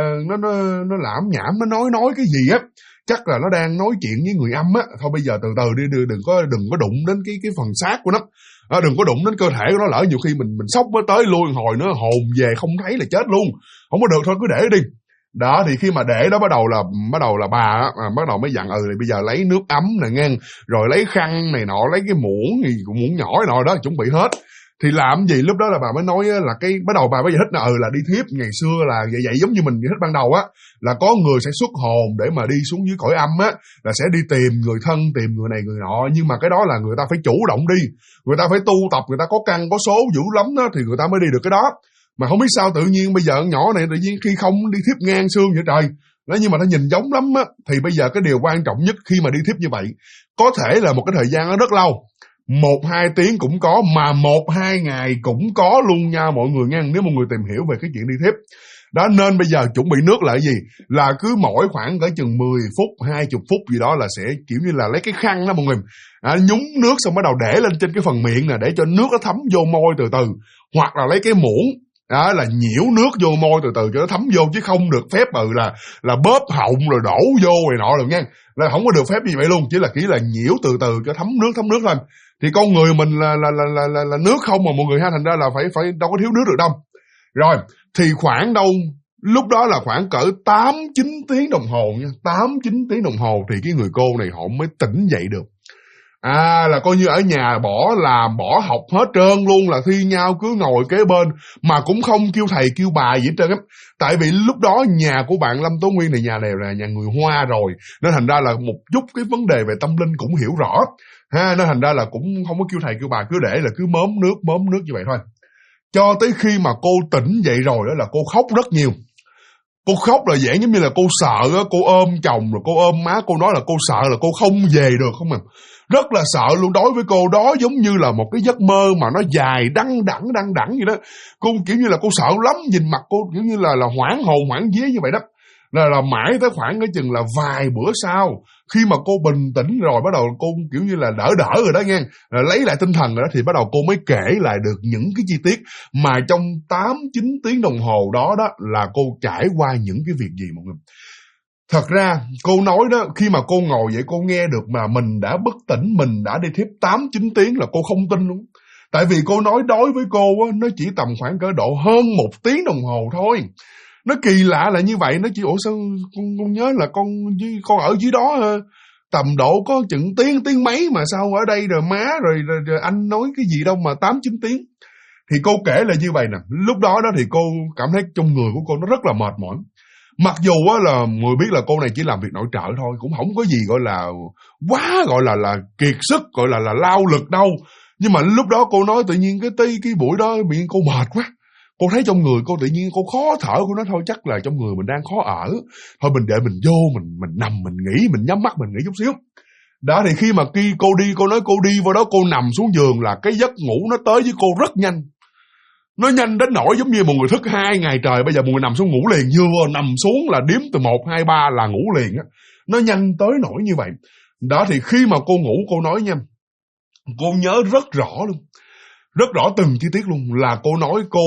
nó lảm nhảm, nó nói cái gì á, chắc là nó đang nói chuyện với người âm á. Thôi bây giờ từ từ đi, đừng có đụng đến cái phần xác của nó, đừng có đụng đến cơ thể của nó, lỡ nhiều khi mình sốc mới tới lui hồi nữa hồn về không thấy là chết luôn, không có được, thôi cứ để đi. Đó thì khi mà để đó bắt đầu là bà bắt đầu mới dặn thì bây giờ lấy nước ấm này nghe, rồi lấy khăn này nọ, lấy cái muỗng nhỏ nọ đó chuẩn bị hết. Thì làm gì lúc đó là bà mới nói là bắt đầu bà mới giải thích là đi thiếp ngày xưa là vậy giống như mình giải thích ban đầu á, là có người sẽ xuất hồn để mà đi xuống dưới cõi âm á, là sẽ đi tìm người thân, tìm người này người nọ, nhưng mà cái đó là người ta phải chủ động đi, người ta phải tu tập, người ta có căn có số dữ lắm đó thì người ta mới đi được cái đó. Mà không biết sao tự nhiên bây giờ nhỏ này tự nhiên khi không đi thiếp ngang xương vậy trời. Nói nhưng mà nó nhìn giống lắm á. Thì bây giờ cái điều quan trọng nhất khi mà đi thiếp như vậy, có thể là một cái thời gian nó rất lâu, 1-2 tiếng cũng có, mà 1-2 ngày cũng có luôn nha mọi người nha, nếu mọi người tìm hiểu về cái chuyện đi thiếp. Đó nên bây giờ chuẩn bị nước là cái gì? Là cứ mỗi khoảng cỡ chừng 10 phút, 20 phút gì đó là sẽ kiểu như là lấy cái khăn đó mọi người, nhúng nước xong bắt đầu để lên trên cái phần miệng nè, để cho nước nó thấm vô môi từ từ. Hoặc là lấy cái muỗng là nhiễu nước vô môi từ từ cho nó thấm vô, chứ không được phép là bóp họng rồi đổ vô rồi nọ rồi nha. Là không có được phép như vậy luôn, chỉ là nhiễu từ từ cho thấm nước thôi. Thì con người mình là nước không mà mọi người ha, thành ra là phải đâu có thiếu nước được đâu. Rồi thì khoảng đâu lúc đó là khoảng cỡ 8-9 tiếng đồng hồ nha, 8-9 tiếng đồng hồ thì cái người cô này họ mới tỉnh dậy được. Là coi như ở nhà bỏ làm bỏ học hết trơn luôn, là thi nhau cứ ngồi kế bên mà cũng không kêu thầy kêu bà gì hết trơn á. Tại vì lúc đó nhà của bạn Lâm Tố Nguyên này nhà này là nhà người Hoa rồi, nên thành ra là một chút cái vấn đề về tâm linh cũng hiểu rõ ha, nên thành ra là cũng không có kêu thầy kêu bà, cứ để là cứ mớm nước như vậy thôi. Cho tới khi mà cô tỉnh dậy rồi đó là cô khóc rất nhiều. Cô khóc là dạng giống như là cô sợ á, cô ôm chồng rồi cô ôm má, cô nói là cô sợ là cô không về được không à. Rất là sợ luôn. Đối với cô đó giống như là một cái giấc mơ mà nó dài đăng đẳng vậy đó. Cô kiểu như là cô sợ lắm, nhìn mặt cô kiểu như là hoảng hồn hoảng vía như vậy đó. Là mãi tới khoảng cái chừng là vài bữa sau, khi mà cô bình tĩnh rồi, bắt đầu cô kiểu như là đỡ rồi đó nghe, lấy lại tinh thần rồi đó, thì bắt đầu cô mới kể lại được những cái chi tiết mà trong 8-9 tiếng đồng hồ đó là cô trải qua những cái việc gì mọi người. Thật ra cô nói đó, khi mà cô ngồi vậy cô nghe được mà mình đã bất tỉnh, mình đã đi thiếp 8-9 tiếng là cô không tin luôn. Tại vì cô nói đối với cô á, nó chỉ tầm khoảng cỡ độ hơn 1 tiếng đồng hồ thôi. Nó kỳ lạ là như vậy. Nó chỉ sao con nhớ là con ở dưới đó tầm độ có chừng tiếng mấy, mà sao ở đây rồi má rồi anh nói cái gì đâu mà 8-9 tiếng. Thì cô kể là như vậy nè. Lúc đó thì cô cảm thấy trong người của cô nó rất là mệt mỏi. Mặc dù là người biết là cô này chỉ làm việc nội trợ thôi, cũng không có gì gọi là quá gọi là kiệt sức, gọi là lao lực đâu. Nhưng mà lúc đó cô nói tự nhiên cái buổi đó bị cô mệt quá. Cô thấy trong người cô tự nhiên cô khó thở. Cô nói thôi chắc là trong người mình đang khó ở, thôi mình để mình vô mình nằm mình nghỉ, mình nhắm mắt mình nghỉ chút xíu. Đó thì khi mà cô đi, cô nói cô đi vô đó cô nằm xuống giường là cái giấc ngủ nó tới với cô rất nhanh. Nó nhanh đến nỗi giống như một người thức 2 ngày trời, bây giờ một người nằm xuống ngủ liền, vừa nằm xuống là đếm từ 1, 2, 3 là ngủ liền á. Nó nhanh tới nỗi như vậy. Đó thì khi mà cô ngủ, cô nói nha, cô nhớ rất rõ luôn, rất rõ từng chi tiết luôn, là cô nói cô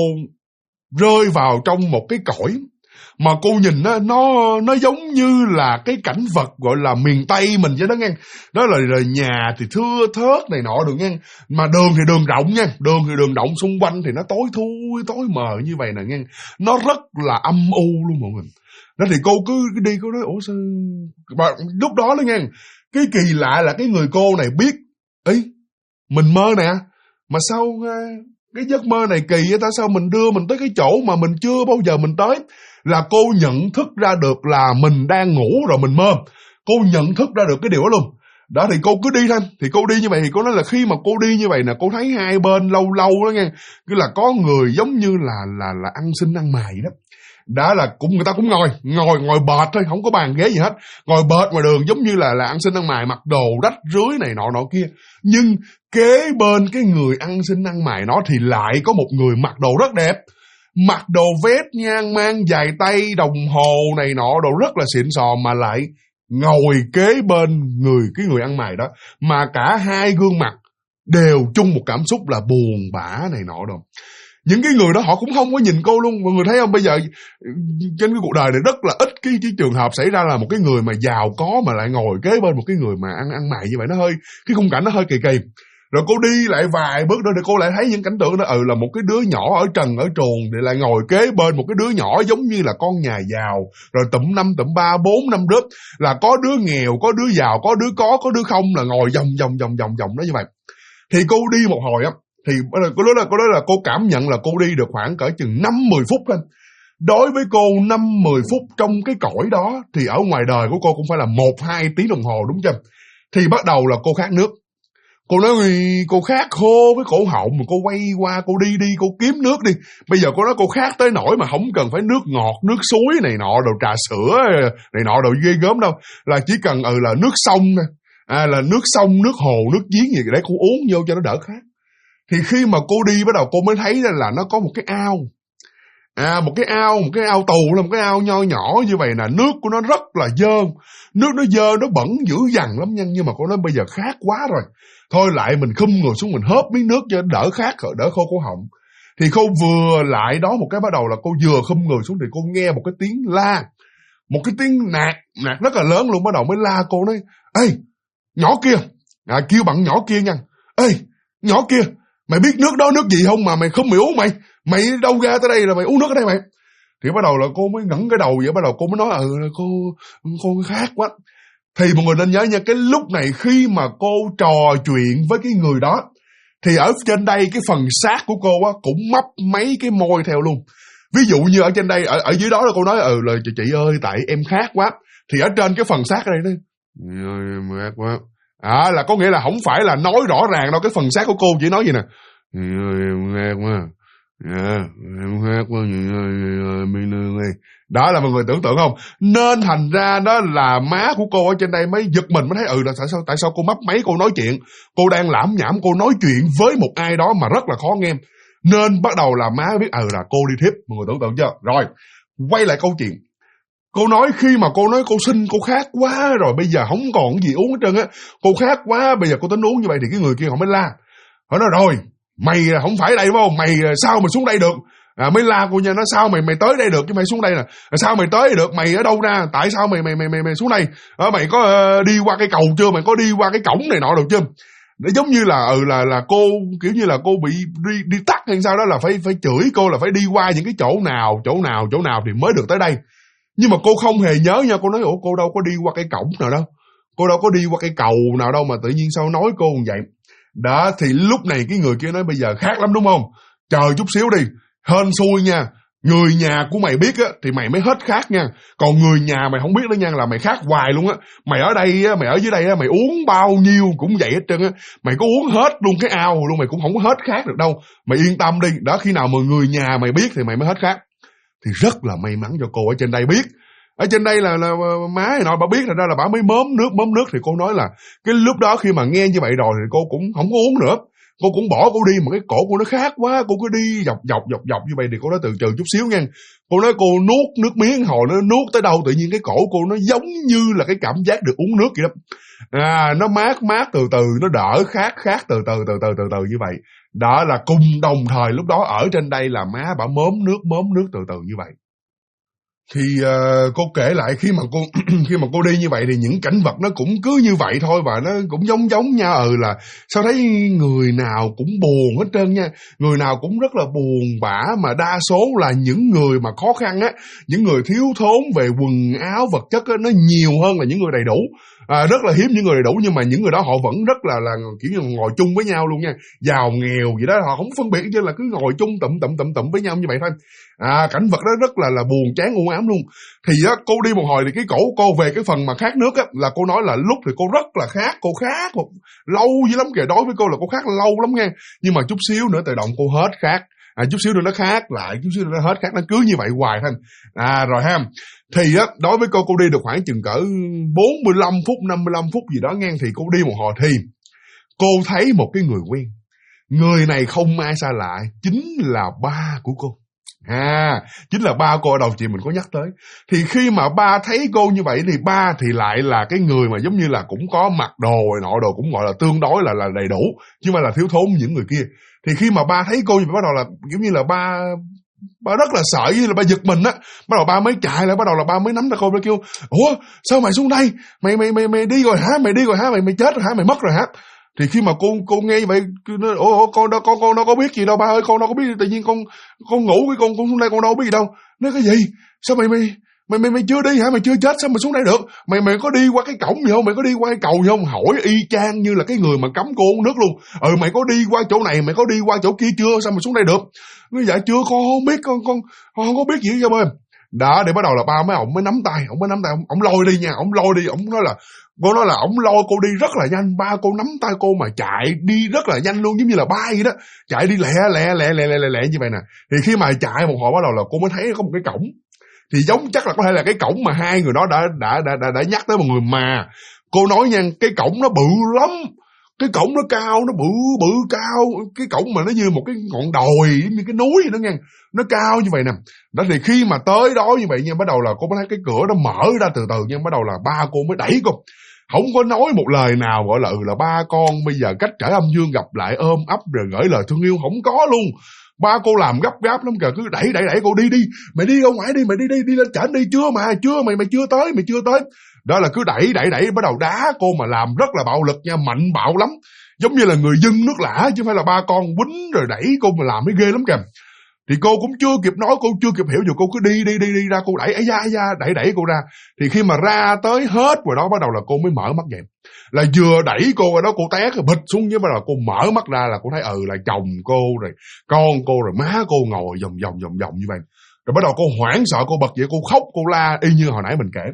rơi vào trong một cái cõi mà cô nhìn nó giống như là cái cảnh vật gọi là miền Tây mình vậy đó nghe. Đó là nhà thì thưa thớt này nọ được nghe, mà đường thì đường rộng nha, đường thì đường rộng, xung quanh thì nó tối thui tối mờ như vậy nè nghe. Nó rất là âm u luôn mọi người. Đó thì cô cứ đi, cô nói ủa sao mà lúc đó đó nghe, cái kỳ lạ là cái người cô này biết ấy mình mơ nè, mà sao cái giấc mơ này kỳ vậy ta, sao mình đưa mình tới cái chỗ mà mình chưa bao giờ mình tới. Là cô nhận thức ra được là mình đang ngủ rồi mình mơ. Cô nhận thức ra được cái điều đó luôn. Đó thì cô cứ đi thôi. Thì cô đi như vậy thì cô nói là khi mà cô đi như vậy nè, cô thấy hai bên lâu lâu đó nghe, cứ là có người giống như là ăn xin ăn mày đó. Đó là người ta cũng ngồi bệt thôi, không có bàn ghế gì hết, ngồi bệt ngoài đường giống như là ăn xin ăn mày, mặc đồ rách rưới này nọ kia. Nhưng kế bên cái người ăn xin ăn mày nó thì lại có một người mặc đồ rất đẹp, mặc đồ vest nhang, mang giày tay, đồng hồ này nọ, đồ rất là xịn sò, mà lại ngồi kế bên cái người ăn mày đó. Mà cả hai gương mặt đều chung một cảm xúc là buồn bã này nọ đâu. Những cái người đó họ cũng không có nhìn cô luôn. Mọi người thấy không, bây giờ trên cái cuộc đời này rất là ít cái trường hợp xảy ra là một cái người mà giàu có mà lại ngồi kế bên một cái người mà ăn mày như vậy. Nó hơi, cái khung cảnh nó hơi kỳ kỳ. Rồi cô đi lại vài bước nữa thì cô lại thấy những cảnh tượng đó, là một cái đứa nhỏ ở trần ở truồng thì lại ngồi kế bên một cái đứa nhỏ giống như là con nhà giàu, rồi tụm 5, tụm 3, 4, 5 đứa, là có đứa nghèo, có đứa giàu, có đứa không, là ngồi vòng đó như vậy. Thì cô đi một hồi á, thì cô nói là cô cảm nhận là cô đi được khoảng cỡ chừng 5-10 phút thôi. Đối với cô 5-10 phút trong cái cõi đó thì ở ngoài đời của cô cũng phải là 1-2 tiếng đồng hồ, đúng chưa? Thì bắt đầu là cô khát nước. Cô nói cô khát khô với cổ họng, mà cô quay qua cô đi cô kiếm nước đi. Bây giờ cô nói cô khát tới nỗi mà không cần phải nước ngọt, nước suối này nọ, đồ trà sữa này nọ, đồ ghê gớm đâu. Là chỉ cần là nước sông nè, là nước sông, nước hồ, nước giếng gì để cô uống vô cho nó đỡ khát. Thì khi mà cô đi bắt đầu cô mới thấy là nó có một cái ao. Một cái ao tù, là một cái ao nho nhỏ như vậy nè. Nước của nó rất là dơ, nước nó dơ, nó bẩn dữ dằn lắm nha. Nhưng mà cô nói bây giờ khát quá rồi, thôi lại mình khum người xuống mình hớp miếng nước cho đỡ khát, đỡ khô cổ họng. Thì cô vừa lại đó một cái bắt đầu là cô vừa khum người xuống thì cô nghe một cái tiếng la, một cái tiếng nạt rất là lớn luôn. Bắt đầu mới la cô nói: "Ê, nhỏ kia!" Kêu bằng nhỏ kia nha. "Ê, nhỏ kia, mày biết nước đó nước gì không mà mày không mày uống mày? Mày đâu ra tới đây là mày uống nước ở đây mày?" Thì bắt đầu là cô mới ngẩng cái đầu vậy, bắt đầu cô mới nói: cô khát quá." Thì mọi người nên nhớ nha, cái lúc này khi mà cô trò chuyện với cái người đó thì ở trên đây cái phần xác của cô á cũng mấp mấy cái môi theo luôn. Ví dụ như ở trên đây, ở dưới đó là cô nói: "Là chị ơi, tại em khát quá." Thì ở trên cái phần xác ở đây đó: "Em khát quá." Là có nghĩa là không phải là nói rõ ràng đâu, cái phần xác của cô chỉ nói gì nè: "Em khát quá. Em khát quá mình ơi." Đó là mọi người tưởng tượng không? Nên thành ra đó là má của cô ở trên đây mới giật mình, mới thấy là tại sao cô mấp máy, cô nói chuyện, cô đang lảm nhảm, cô nói chuyện với một ai đó mà rất là khó nghe. Nên bắt đầu là má biết là cô đi thiếp. Mọi người tưởng tượng chưa? Rồi quay lại câu chuyện. Cô nói khi mà cô nói cô xin, cô khát quá rồi, bây giờ không còn gì uống hết trơn á, cô khát quá, bây giờ cô tính uống như vậy. Thì cái người kia họ mới la, họ nói: "Rồi mày không phải đây đúng không, mày sao mà xuống đây được?" Mới la cô nha, nói: "Sao mày tới đây được chứ mày xuống đây nè, sao mày tới được, mày ở đâu ra, tại sao mày xuống đây, mày có đi qua cái cầu chưa, mày có đi qua cái cổng này nọ được chưa?" Để giống như là cô kiểu như là cô bị đi tắc hay sao đó, là phải chửi cô là phải đi qua những cái chỗ nào thì mới được tới đây. Nhưng mà cô không hề nhớ nha. Cô nói: "Ủa, cô đâu có đi qua cái cổng nào đâu, cô đâu có đi qua cái cầu nào đâu mà tự nhiên sao nói cô như vậy." Đó thì lúc này cái người kia nói: "Bây giờ khát lắm đúng không? Chờ chút xíu đi, hên xui nha. Người nhà của mày biết á thì mày mới hết khát nha. Còn người nhà mày không biết đó nha, là mày khát hoài luôn á. Mày ở đây á, mày ở dưới đây á, mày uống bao nhiêu cũng vậy hết trơn á. Mày có uống hết luôn cái ao luôn, mày cũng không có hết khát được đâu. Mày yên tâm đi, đó khi nào mà người nhà mày biết thì mày mới hết khát." Thì rất là may mắn cho cô ở trên đây biết. Ở trên đây là má thì nói bà biết, thật ra là bà mới mớm nước. Thì cô nói là cái lúc đó khi mà nghe như vậy rồi thì cô cũng không có uống nữa, cô cũng bỏ cô đi, mà cái cổ cô nó khát quá, cô cứ đi dọc như vậy. Thì cô nói từ chút xíu nha, cô nói cô nuốt nước miếng, hồi nó nuốt tới đâu tự nhiên cái cổ cô nó giống như là cái cảm giác được uống nước vậy đó. Nó mát từ từ, nó đỡ khát từ từ như vậy. Đó là cùng đồng thời lúc đó ở trên đây là má bà mớm nước từ từ như vậy. Thì cô kể lại khi mà cô đi như vậy thì những cảnh vật nó cũng cứ như vậy thôi, và nó cũng giống nhau. Là sao thấy người nào cũng buồn hết trơn nha, người nào cũng rất là buồn bã, mà đa số là những người mà khó khăn á, những người thiếu thốn về quần áo vật chất á, nó nhiều hơn là những người đầy đủ. Rất là hiếm những người đầy đủ, nhưng mà những người đó họ vẫn rất là kiểu như ngồi chung với nhau luôn nha, giàu nghèo gì đó họ không phân biệt, chứ là cứ ngồi chung tụm với nhau như vậy thôi. Cảnh vật đó rất là buồn chán u ám luôn. Thì á, cô đi một hồi thì cái cổ cô về cái phần mà khát nước á, là cô nói là lúc thì cô rất là khát, cô khát lâu dữ lắm kìa. Đối với cô là cô khát lâu lắm nha, nhưng mà chút xíu nữa tự động cô hết khát, chút xíu nữa nó khát lại, chút xíu nữa nó hết khát, nó cứ như vậy hoài thôi. Rồi ha, thì á, đối với cô đi được khoảng chừng cỡ 45 phút 55 phút gì đó ngang, thì cô đi một hồi thì cô thấy một cái người quen. Người này không ai xa lạ, chính là ba của cô. Chính là ba cô ở đầu chị mình có nhắc tới. Thì khi mà ba thấy cô như vậy thì ba thì lại là cái người mà giống như là cũng có mặc đồ nọ đồ cũng gọi là tương đối là đầy đủ, chứ mà là thiếu thốn những người kia. Thì khi mà ba thấy cô như vậy, bắt đầu là giống như là ba rất là sợ, như là ba giật mình á. Bắt đầu ba mới chạy lại, bắt đầu là ba mới nắm tay cô, ba kêu: ủa sao mày xuống đây, mày đi rồi hả, mày chết rồi hả, mày mất rồi hả? Thì khi mà cô nghe vậy, ủa con đâu có biết gì đâu ba ơi, con đâu có biết, tự nhiên con ngủ với con xuống đây con đâu có biết gì đâu. Nói cái gì, sao mày chưa đi hả, mày chưa chết sao mày xuống đây được, mày có đi qua cái cổng gì không, mày có đi qua cái cầu gì không? Hỏi y chang như là cái người mà cấm cô uống nước luôn. Mày có đi qua chỗ này, mày có đi qua chỗ kia chưa, sao mày xuống đây được? Nói dạ chưa, con không biết, con không có biết gì hết ơi. Đó, để bắt đầu là ba mới nắm tay, ông lôi đi nha, ông nói là cô nói là ổng lôi cô đi rất là nhanh, ba cô nắm tay cô mà chạy đi rất là nhanh luôn, giống như là bay vậy đó, chạy đi lẹ như vậy nè. Thì khi mà chạy một hồi bắt đầu là cô mới thấy có một cái cổng, thì giống chắc là có thể là cái cổng mà hai người đó đã nhắc tới một người, mà cô nói nha, cái cổng nó bự lắm, cái cổng nó cao, nó bự cao, cái cổng mà nó như một cái ngọn đồi, như cái núi vậy đó nha, nó cao như vậy nè. Đó, thì khi mà tới đó như vậy nha, bắt đầu là cô mới thấy cái cửa nó mở ra từ từ nha, bắt đầu là ba cô mới đẩy cô. Không có nói một lời nào gọi là ba con bây giờ cách trở âm dương gặp lại ôm ấp rồi gửi lời thương yêu, không có luôn. Ba cô làm gấp gáp lắm kìa, cứ đẩy cô đi, mày đi ra ngoài đi, mày đi lên trển đi, mày chưa tới. Đó là cứ đẩy, bắt đầu đá cô mà làm rất là bạo lực nha, mạnh bạo lắm, giống như là người dân nước lã chứ không phải là ba con quýnh rồi đẩy cô mà làm mới ghê lắm kìa. Thì cô cũng chưa kịp nói, cô chưa kịp hiểu, rồi cô cứ đi ra, cô đẩy đẩy cô ra. Thì khi mà ra tới hết rồi đó, bắt đầu là cô mới mở mắt dậy. Là vừa đẩy cô ở đó, cô té cái bịch xuống, với bắt đầu cô mở mắt ra là cô thấy là chồng cô rồi con cô rồi má cô ngồi vòng như vậy. Rồi bắt đầu cô hoảng sợ, cô bật dậy, cô khóc, cô la y như hồi nãy mình kể.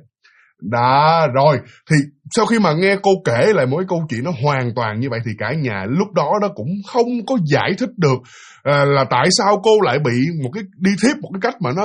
Đó, rồi thì sau khi mà nghe cô kể lại mỗi câu chuyện nó hoàn toàn như vậy, thì cả nhà lúc đó nó cũng không có giải thích được là tại sao cô lại bị một cái đi thiếp một cái cách mà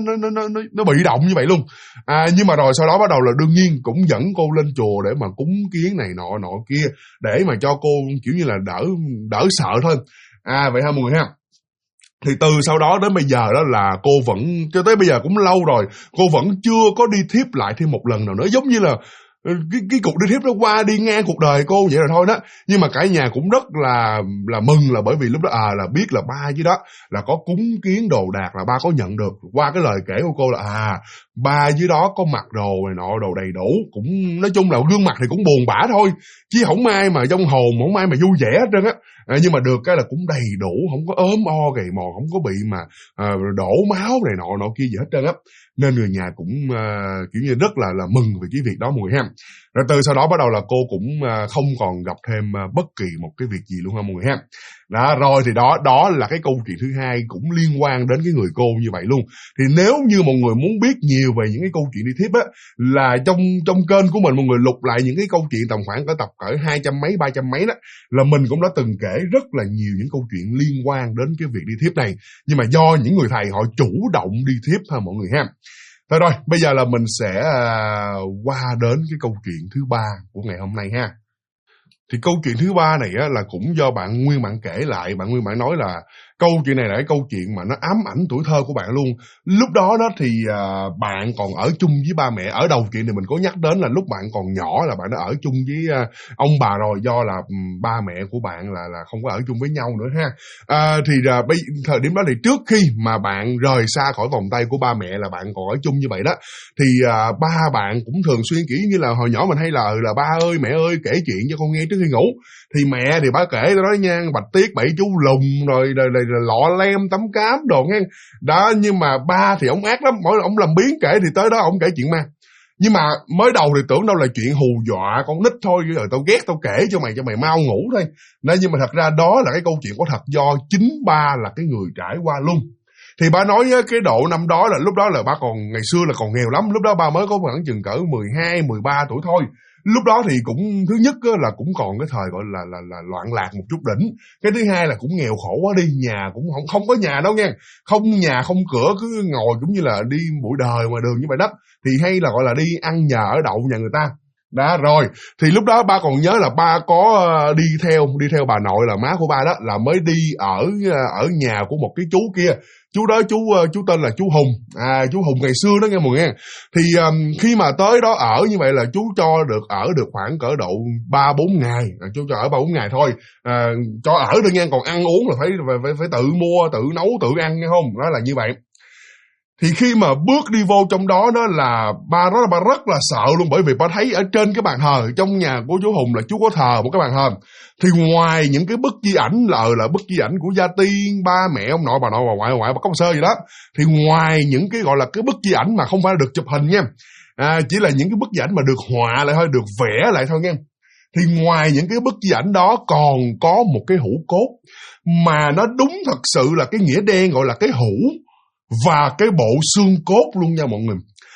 nó bị động như vậy luôn. Nhưng mà rồi sau đó bắt đầu là đương nhiên cũng dẫn cô lên chùa để mà cúng kiến này nọ kia, để mà cho cô kiểu như là đỡ sợ thôi. Vậy ha mọi người ha. Thì từ sau đó đến bây giờ đó là cô vẫn, cho tới bây giờ cũng lâu rồi, cô vẫn chưa có đi thiếp lại thêm một lần nào nữa, giống như là cái cuộc đi thiếp nó qua đi ngang cuộc đời cô vậy rồi thôi đó. Nhưng mà cả nhà cũng rất là mừng, là bởi vì lúc đó là biết là ba dưới đó là có cúng kiến đồ đạc, là ba có nhận được qua cái lời kể của cô là ba dưới đó có mặc đồ này nọ, đồ đầy đủ, cũng nói chung là gương mặt thì cũng buồn bã thôi, chứ không ai mà trong hồn, không ai mà vui vẻ hết trơn á. Nhưng mà được cái là cũng đầy đủ, không có ốm o gầy mò, không có bị mà đổ máu này nọ kia gì hết trơn á. Nên người nhà cũng kiểu như rất là mừng về cái việc đó mọi người ha. Rồi từ sau đó bắt đầu là cô cũng không còn gặp thêm bất kỳ một cái việc gì luôn ha mọi người ha. Đó, rồi thì đó là cái câu chuyện thứ hai cũng liên quan đến cái người cô như vậy luôn. Thì nếu như mọi người muốn biết nhiều về những cái câu chuyện đi thiếp á, là trong kênh của mình mọi người lục lại những cái câu chuyện tầm khoảng tập cỡ 200 mấy 300 mấy đó, là mình cũng đã từng kể rất là nhiều những câu chuyện liên quan đến cái việc đi thiếp này. Nhưng mà do những người thầy họ chủ động đi thiếp ha mọi người ha. Thôi rồi, bây giờ là mình sẽ qua đến cái câu chuyện thứ 3 của ngày hôm nay ha. Thì câu chuyện thứ 3 này á, là cũng do bạn Nguyên bạn kể lại, bạn Nguyên bạn nói là câu chuyện này là cái câu chuyện mà nó ám ảnh tuổi thơ của bạn luôn. Lúc đó thì bạn còn ở chung với ba mẹ. Ở đầu chuyện thì mình có nhắc đến là lúc bạn còn nhỏ là bạn đã ở chung với ông bà rồi, do là ba mẹ của bạn là không có ở chung với nhau nữa ha. Thời điểm đó thì trước khi mà bạn rời xa khỏi vòng tay của ba mẹ là bạn còn ở chung như vậy đó, thì ba bạn cũng thường xuyên kiểu như là hồi nhỏ mình hay là ba ơi mẹ ơi kể chuyện cho con nghe trước khi ngủ. Thì mẹ thì bà kể đó nha, bạch tuyết bảy chú lùn rồi lọ lem tắm cám đồ nghe đó. Nhưng mà ba thì ông ác lắm, mỗi lần ông làm biến kể thì tới đó ông kể chuyện ma. Nhưng mà mới đầu thì tưởng đâu là chuyện hù dọa con nít thôi, rồi tao ghét tao kể cho mày mau ngủ thôi. Nhưng mà thật ra đó là cái câu chuyện có thật, do chính ba là cái người trải qua luôn. Thì ba nói cái độ năm đó là lúc đó là ba còn ngày xưa là còn nghèo lắm, lúc đó ba mới có khoảng chừng cỡ 12, 13 tuổi thôi. Lúc đó thì cũng thứ nhất là cũng còn cái thời gọi là loạn lạc một chút đỉnh. Cái thứ hai là cũng nghèo khổ quá đi, nhà cũng không có nhà đâu nha. Không nhà không cửa, cứ ngồi cũng như là đi bụi đời ngoài đường như vậy đó. Thì hay là gọi là đi ăn nhờ ở đậu nhà người ta. Đó rồi, thì lúc đó ba còn nhớ là ba có đi theo bà nội là má của ba đó, là mới đi ở nhà của một cái chú kia. Chú đó chú tên là chú Hùng. Chú Hùng ngày xưa đó nghe mọi người. Thì khi mà tới đó ở như vậy là chú cho được khoảng cỡ độ 3-4 ngày. Chú cho ở 3-4 ngày thôi. Cho ở thôi nha, còn ăn uống là phải tự mua, tự nấu, tự ăn nghe không? Đó là như vậy. Thì khi mà bước đi vô trong đó là ba rất là sợ luôn, bởi vì ba thấy ở trên cái bàn thờ trong nhà của chú Hùng là chú có thờ một cái bàn thờ. Thì ngoài những cái bức di ảnh là bức di ảnh của gia tiên, ba mẹ ông nội bà ngoại bà cốc sơ gì đó, thì ngoài những cái gọi là cái bức di ảnh mà không phải là được chụp hình nha, chỉ là những cái bức di ảnh mà được họa lại thôi, được vẽ lại thôi nha. Thì ngoài những cái bức di ảnh đó còn có một cái hũ cốt mà nó đúng thật sự là cái nghĩa đen, gọi là cái hũ và cái bộ xương cốt luôn nha mọi người.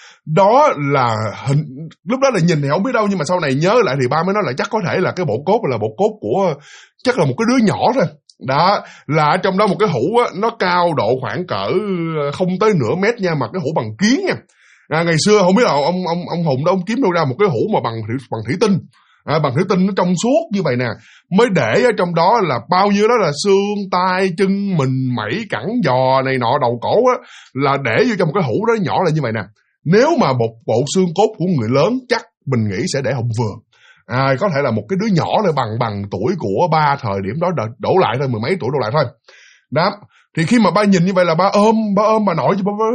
Đó là lúc đó là nhìn thì không biết đâu, nhưng mà sau này nhớ lại thì ba mới nói là chắc có thể là cái bộ cốt là bộ cốt của chắc là một cái đứa nhỏ thôi. Đó là ở trong đó một cái hũ á, nó cao độ khoảng cỡ không tới nửa mét nha, mà cái hũ bằng kiến nha. Ngày xưa không biết là ông Hùng đó ông kiếm đâu ra một cái hũ mà bằng thủy tinh. Bằng thủy tinh nó trong suốt như vậy nè, mới để ở trong đó là bao nhiêu đó là xương, tay, chân, mình, mẩy, cẳng, giò này nọ, đầu cổ á, là để vô trong một cái hũ đó nhỏ là như vậy nè. Nếu mà một bộ xương cốt của người lớn chắc mình nghĩ sẽ để không vừa. Có thể là một cái đứa nhỏ này bằng tuổi của ba thời điểm đó đổ lại thôi, 10 mấy tuổi đổ lại thôi. Đó. Thì khi mà ba nhìn như vậy là ba ôm bà nội cho ba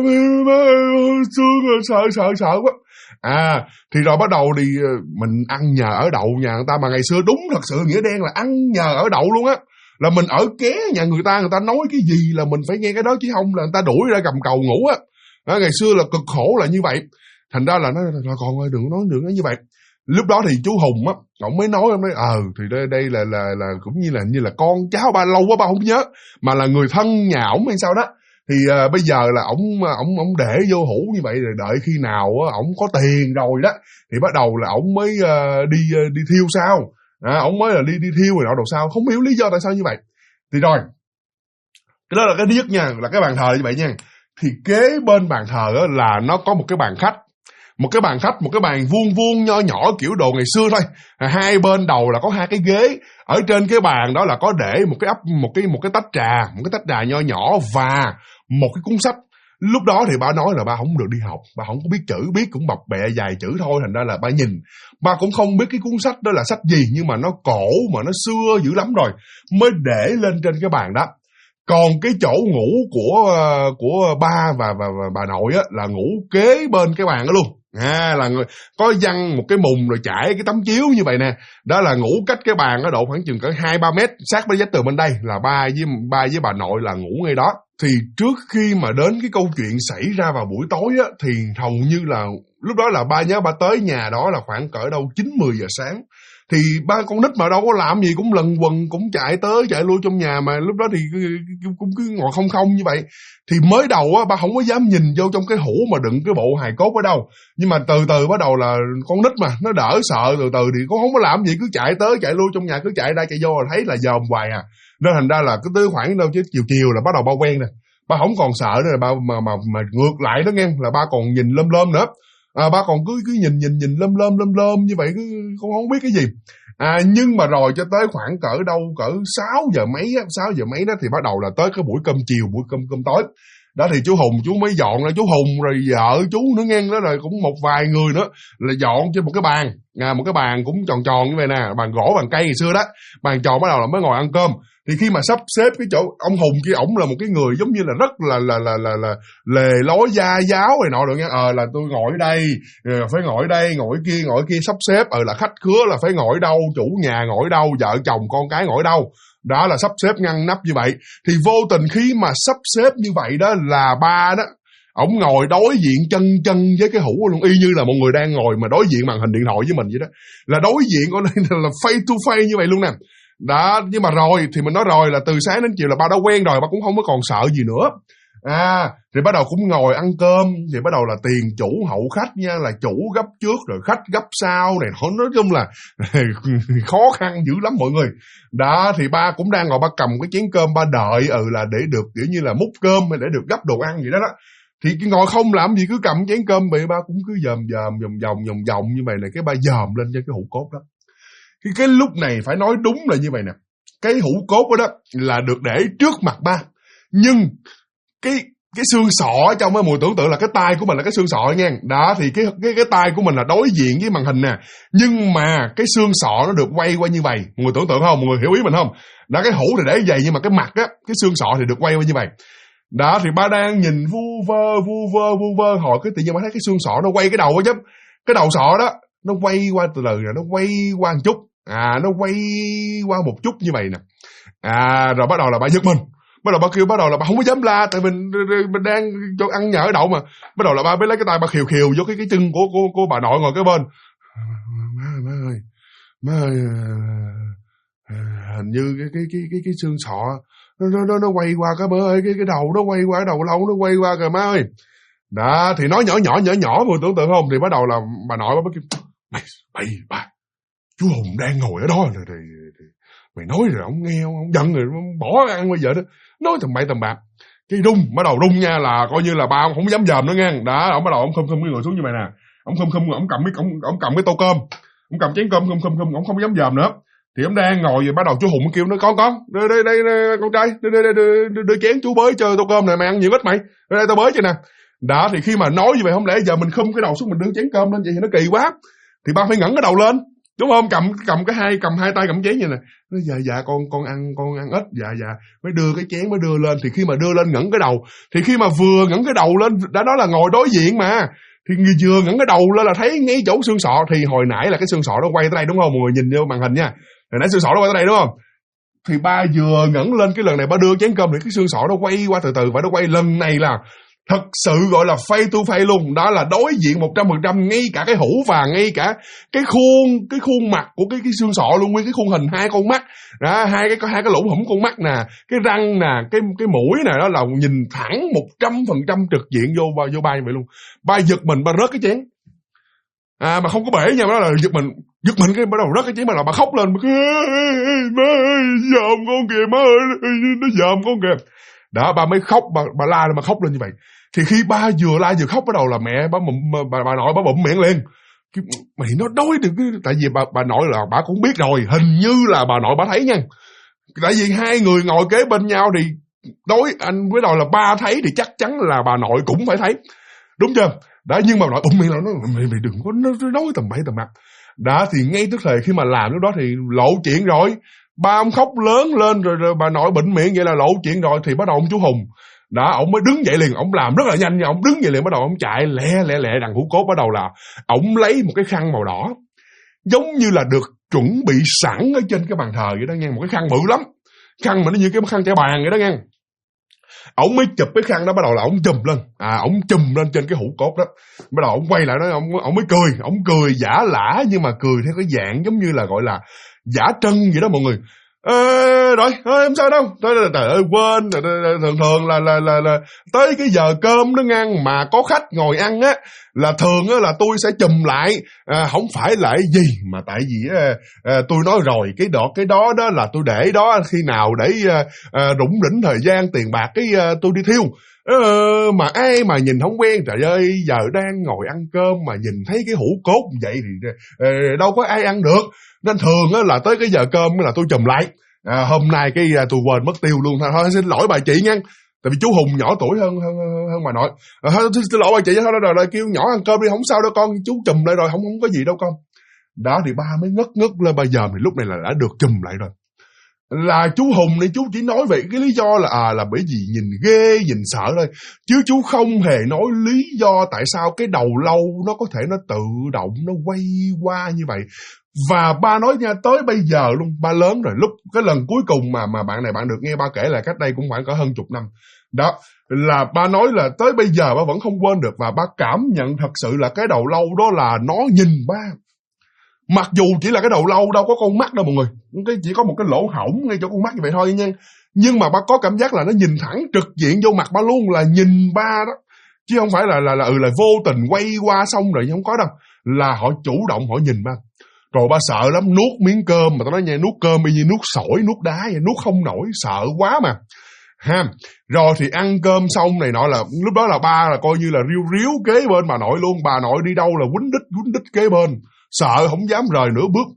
xương sợ quá. Thì rồi bắt đầu thì mình ăn nhờ ở đậu nhà người ta, mà ngày xưa đúng thật sự nghĩa đen là ăn nhờ ở đậu luôn á. Là mình ở ké nhà người ta nói cái gì là mình phải nghe cái đó, chứ không là người ta đuổi ra cầm cầu ngủ á. Ngày xưa là cực khổ là như vậy. Thành ra là nó con ơi đừng nói như vậy. Lúc đó thì chú Hùng á, ông mới nói thì đây là cũng như là con cháu ba, lâu quá ba không nhớ, mà là người thân nhà ổng hay sao đó. Thì bây giờ là ổng để vô hũ như vậy, rồi đợi khi nào ổng có tiền rồi đó thì bắt đầu là ổng mới đi thiêu sao. Ổng mới là đi thiêu rồi nọ đồ sao, không hiểu lý do tại sao như vậy. Thì rồi cái đó là cái điếc nha, là cái bàn thờ như vậy nha. Thì kế bên bàn thờ đó là nó có một cái bàn khách, một cái bàn vuông nho nhỏ kiểu đồ ngày xưa thôi. Hai bên đầu là có hai cái ghế, ở trên cái bàn đó là có để một cái tách trà nho nhỏ và một cái cuốn sách. Lúc đó thì ba nói là ba không được đi học, ba không có biết chữ, biết cũng bập bẹ vài chữ thôi, thành ra là ba nhìn, ba cũng không biết cái cuốn sách đó là sách gì, nhưng mà nó cổ mà nó xưa dữ lắm rồi, mới để lên trên cái bàn đó. Còn cái chỗ ngủ của ba và bà nội á là ngủ kế bên cái bàn đó luôn. Là người có văng một cái mùng rồi trải cái tấm chiếu như vậy nè. Đó là ngủ cách cái bàn ở độ khoảng chừng cỡ 2-3 mét, sát với vách tường bên đây là ba với bà nội là ngủ ngay đó. Thì trước khi mà đến cái câu chuyện xảy ra vào buổi tối á, thì hầu như là lúc đó là ba nhớ ba tới nhà đó là khoảng cỡ đâu 9-10 giờ sáng. Thì ba con nít mà đâu có làm gì, cũng lần quần, cũng chạy tới chạy lui trong nhà, mà lúc đó thì cũng cứ ngồi không như vậy. Thì mới đầu á, ba không có dám nhìn vô trong cái hũ mà đựng cái bộ hài cốt ở đâu. Nhưng mà từ từ bắt đầu là con nít mà, nó đỡ sợ, từ từ thì cũng không có làm gì, cứ chạy tới chạy lui trong nhà, cứ chạy ra chạy vô là thấy là dòm hoài à. Nên thành ra là cứ tới khoảng đâu chứ chiều là bắt đầu ba quen nè. ba không còn sợ nữa, ba mà ngược lại đó nghe, là ba còn nhìn lơm nữa. Ba còn cứ nhìn lơm như vậy, cứ không biết cái gì. Nhưng mà rồi cho tới khoảng cỡ 6 giờ mấy đó thì bắt đầu là tới cái buổi cơm chiều, buổi cơm tối. Đó thì chú Hùng chú mới dọn ra, chú Hùng rồi vợ chú nữa nghe, đó rồi cũng một vài người nữa là dọn trên một cái bàn, một cái bàn cũng tròn như vậy nè, bàn gỗ bàn cây ngày xưa đó, bàn tròn bắt đầu là mới ngồi ăn cơm. Thì khi mà sắp xếp cái chỗ ông Hùng kia, ổng là một cái người giống như là rất là lề lối gia giáo này nọ rồi nghe, là tôi ngồi ở đây, phải ngồi ở đây, ngồi ở kia sắp xếp, là khách khứa là phải ngồi ở đâu, chủ nhà ngồi ở đâu, vợ chồng con cái ngồi ở đâu. Đó là sắp xếp ngăn nắp như vậy. Thì vô tình khi mà sắp xếp như vậy đó là ba đó, ổng ngồi đối diện chân với cái hũ luôn, y như là một người đang ngồi mà đối diện màn hình điện thoại với mình vậy đó. Là đối diện ở đây là face to face như vậy luôn nè. Đó, nhưng mà rồi thì mình nói rồi là từ sáng đến chiều là ba đã quen rồi, ba cũng không có còn sợ gì nữa. Thì bắt đầu cũng ngồi ăn cơm, thì bắt đầu là tiền chủ hậu khách nha, là chủ gấp trước rồi khách gấp sau này, nói chung là khó khăn dữ lắm mọi người. Đó thì ba cũng đang ngồi, ba cầm cái chén cơm ba đợi là để được kiểu như là múc cơm hay để được gấp đồ ăn gì đó đó. Thì cái ngồi không làm gì, cứ cầm chén cơm vậy, ba cũng cứ dòm vòng như vậy này, cái ba dòm lên trên cái hũ cốt đó. Cái lúc này phải nói đúng là như vậy nè, cái hũ cốt đó là được để trước mặt ba, nhưng cái xương sọ ở trong á, mùi tưởng tượng là cái tay của mình là cái xương sọ nha. Đó thì cái tay của mình là đối diện với màn hình nè, nhưng mà cái xương sọ nó được quay qua như vậy, mọi người tưởng tượng không, mọi người hiểu ý mình không? Đó, cái hũ thì để vậy nhưng mà cái mặt á, cái xương sọ thì được quay qua như vậy. Đó thì ba đang nhìn vu vơ hồi cái tự nhiên ba thấy cái xương sọ nó quay cái đầu á chứ, cái đầu sọ đó nó quay qua từ từ rồi nó quay qua một chút, nó quay qua một chút như vậy nè. Rồi bắt đầu là ba giật mình, bắt đầu ba kêu, bắt đầu là ba không có dám la, tại mình đang cho ăn nhờ ở đậu mà. Bắt đầu là ba mới lấy cái tay ba khều vô cái chân của bà nội ngồi cái bên. Má ơi, hình như cái xương sọ nó quay qua cái bơ ơi, cái đầu nó quay qua, cái đầu lâu nó quay qua kìa má ơi. Đó thì nói nhỏ người tưởng tượng không, thì bắt đầu là bà nội bà kêu ba, chú Hùng đang ngồi ở đó thì mày nói rồi ông nghe ông giận rồi bỏ ăn bây giờ đó, nói tầm bậy tầm bạc. Cái bắt đầu rung nha, là coi như là ba ông không dám dòm nữa nghe. Đó, ông bắt đầu ông khum cái người xuống như vậy nè, ông ông cầm cái tô cơm, ông cầm chén cơm khum, ông không dám dòm nữa. Thì ông đang ngồi rồi bắt đầu chú Hùng kêu nó, con đây con trai, đưa chén chú bới cho tô cơm này, mày ăn nhiều ít mày, đây tao bới cho nè. Đó thì khi mà nói như vậy, không lẽ giờ mình khum cái đầu xuống mình đưa chén cơm lên vậy thì nó kỳ quá, thì ba phải ngẩng cái đầu lên, đúng không? Cầm hai tay cầm chén vậy nè. Nói dạ con ăn ít, dạ mới đưa cái chén mới đưa lên. Thì khi mà đưa lên ngẩng cái đầu, thì khi mà vừa ngẩng cái đầu lên, đã nói là ngồi đối diện mà, thì người vừa ngẩng cái đầu lên là thấy ngay chỗ xương sọ. Thì hồi nãy là cái xương sọ nó quay tới đây đúng không, mọi người nhìn vô màn hình nha, hồi nãy xương sọ nó quay tới đây đúng không? Thì ba vừa ngẩng lên, cái lần này ba đưa chén cơm thì cái xương sọ nó quay qua từ từ, và nó quay lần này là thật sự gọi là face to face luôn. Đó là đối diện 100%, ngay cả cái hũ và ngay cả cái khuôn mặt của cái xương sọ luôn, nguyên cái khuôn hình hai con mắt đó, hai cái lỗ hổng con mắt nè, cái răng nè, cái mũi nè, đó là nhìn thẳng 100% trực diện vô ba như vậy luôn. Ba giật mình, ba rớt cái chén, mà không có bể nha, đó là giật mình cái bắt đầu rớt cái chén, bắt đầu bà khóc lên, má ơi dòm con kìa, má ơi nó dòm con kìa. Đó, ba mới khóc, bà la lên, bà khóc lên như vậy. Thì khi ba vừa la vừa khóc, bắt đầu là mẹ bà nội bà bụm miệng liền. Mày nói đói được, tại vì bà nội là bà cũng biết rồi, hình như là bà nội bà thấy nha. Tại vì hai người ngồi kế bên nhau thì đối anh với đòi là ba thấy thì chắc chắn là bà nội cũng phải thấy, đúng chưa? Đó, nhưng mà bà nội bụm miệng là mày đừng có nói tầm bậy tầm bạc. Đó thì ngay tức thời khi mà làm lúc đó thì lộ chuyện rồi. Ba ông khóc lớn lên rồi bà nội bệnh miệng vậy là lộ chuyện rồi. Thì bắt đầu ông chú Hùng đó, ông mới đứng dậy liền, ông làm rất là nhanh nha, ông đứng dậy liền, bắt đầu ông chạy lẹ đằng hũ cốt. Bắt đầu là ông lấy một cái khăn màu đỏ, giống như là được chuẩn bị sẵn ở trên cái bàn thờ vậy đó nghe, một cái khăn bự lắm, khăn mà nó như cái khăn trải bàn vậy đó nghe. Ông mới chụp cái khăn đó, bắt đầu là ông chùm lên, ông chùm lên trên cái hũ cốt đó. Bắt đầu ông quay lại đó, ông mới cười, ông cười giả lả, nhưng mà cười theo cái dạng giống như là gọi là giả trân vậy đó mọi người. Rồi không sao đâu. Trời ơi quên. Thường là tới cái giờ cơm nó ngang mà có khách ngồi ăn á, là thường á là tôi sẽ chùm lại, không phải là cái gì mà tại vì tôi nói rồi, cái đó là tôi để đó khi nào để rủng rỉnh thời gian tiền bạc tôi đi thiêu. Mà ai mà nhìn không quen, trời ơi giờ đang ngồi ăn cơm mà nhìn thấy cái hũ cốt như vậy thì đâu có ai ăn được, nên thường á là tới cái giờ cơm là tôi chùm lại. Hôm nay tôi quên mất tiêu luôn, thôi xin lỗi bà chị nha, tại vì chú Hùng nhỏ tuổi hơn bà nội. Xin lỗi bà chị, thôi rồi kêu nhỏ ăn cơm đi, không sao đâu con, chú chùm lại rồi, không có gì đâu con. Đó thì ba mới ngất lên, bây giờ thì lúc này là đã được chùm lại rồi. Là chú Hùng này chú chỉ nói về cái lý do là bởi vì nhìn ghê nhìn sợ thôi, chứ chú không hề nói lý do tại sao cái đầu lâu nó có thể nó tự động nó quay qua như vậy. Và ba nói nha, tới bây giờ luôn, ba lớn rồi, lúc cái lần cuối cùng mà bạn được nghe ba kể là cách đây cũng khoảng cỡ hơn chục năm đó, là ba nói là tới bây giờ ba vẫn không quên được, và ba cảm nhận thật sự là cái đầu lâu đó là nó nhìn ba. Mặc dù chỉ là cái đầu lâu, đâu có con mắt đâu mọi người, chỉ có một cái lỗ hổng ngay chỗ con mắt như vậy thôi nha, nhưng mà ba có cảm giác là nó nhìn thẳng trực diện vô mặt ba luôn, là nhìn ba đó, chứ không phải là vô tình quay qua xong rồi, không có đâu, là họ chủ động họ nhìn ba. Rồi ba sợ lắm, nuốt miếng cơm mà tao nói nha, nuốt cơm y như nuốt sỏi nuốt đá vậy, nuốt không nổi, sợ quá mà ha. Rồi thì ăn cơm xong này nọ, là lúc đó là ba là coi như là riu kế bên bà nội luôn, bà nội đi đâu là quýnh đít kế bên, sợ không dám rời nửa bước.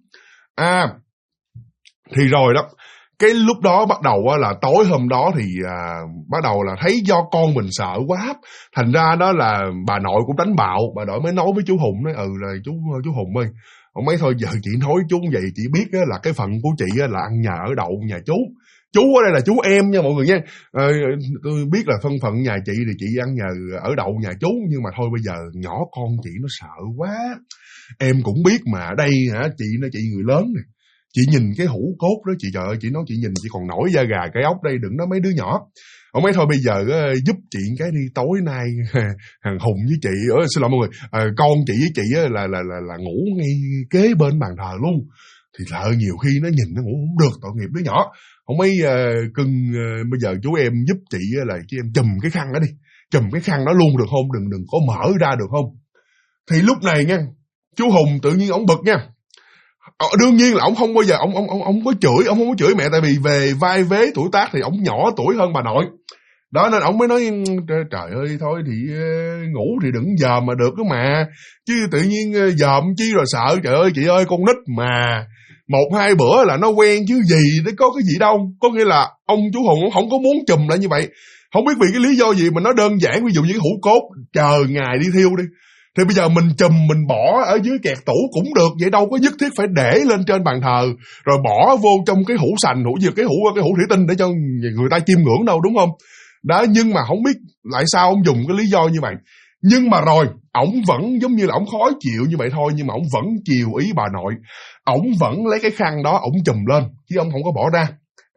Thì rồi đó, cái lúc đó bắt đầu là tối hôm đó thì bắt đầu là thấy do con mình sợ quá, thành ra đó là bà nội cũng đánh bạo. Bà nội mới nói với chú Hùng, nói là chú Hùng ơi, ông mấy thôi giờ chị nói chú vậy, chị biết là cái phận của chị là ăn nhà ở đậu nhà chú ở đây là chú em nha mọi người nha. Tôi biết là thân phận nhà chị thì chị ăn nhà ở đậu nhà chú, nhưng mà thôi bây giờ nhỏ con chị nó sợ quá, em cũng biết mà, ở đây chị người lớn nè, chị nhìn cái hũ cốt đó chị, trời ơi chị nói chị nhìn chị còn nổi da gà cái ốc đây, đừng nói mấy đứa nhỏ. Ông ấy thôi bây giờ giúp chị cái đi, tối nay thằng Hùng với chị, xin lỗi mọi người, con chị với chị là ngủ ngay kế bên bàn thờ luôn, thì sợ nhiều khi nó nhìn nó ngủ không được, tội nghiệp đứa nhỏ. Ông ấy cưng, bây giờ chú em giúp chị là chị em chùm cái khăn đó đi, chùm cái khăn đó luôn được không, đừng có mở ra được không. Thì lúc này nha, chú Hùng tự nhiên ổng bực nha. Đương nhiên là ổng không bao giờ ổng có chửi, ổng không có chửi mẹ, tại vì về vai vế tuổi tác thì ổng nhỏ tuổi hơn bà nội. Đó nên ổng mới nói trời ơi thôi thì ngủ thì đừng dòm mà được đó mà, chứ tự nhiên dòm chi rồi sợ, trời ơi chị ơi con nít mà, 1-2 bữa là nó quen chứ gì, nó có cái gì đâu. Có nghĩa là ông chú Hùng không có muốn chùm lại như vậy, không biết vì cái lý do gì mà nó đơn giản, ví dụ như cái hũ cốt chờ ngày đi thiêu đi, thì bây giờ mình chùm mình bỏ ở dưới kẹt tủ cũng được, vậy đâu có nhất thiết phải để lên trên bàn thờ rồi bỏ vô trong cái hũ sành, cái hũ thủy tinh để cho người ta chiêm ngưỡng đâu, đúng không? Đó, nhưng mà không biết tại sao ông dùng cái lý do như vậy. Nhưng mà rồi ổng vẫn giống như là ổng khó chịu như vậy thôi, nhưng mà ổng vẫn chiều ý bà nội, ổng vẫn lấy cái khăn đó ổng chùm lên chứ ông không có bỏ ra.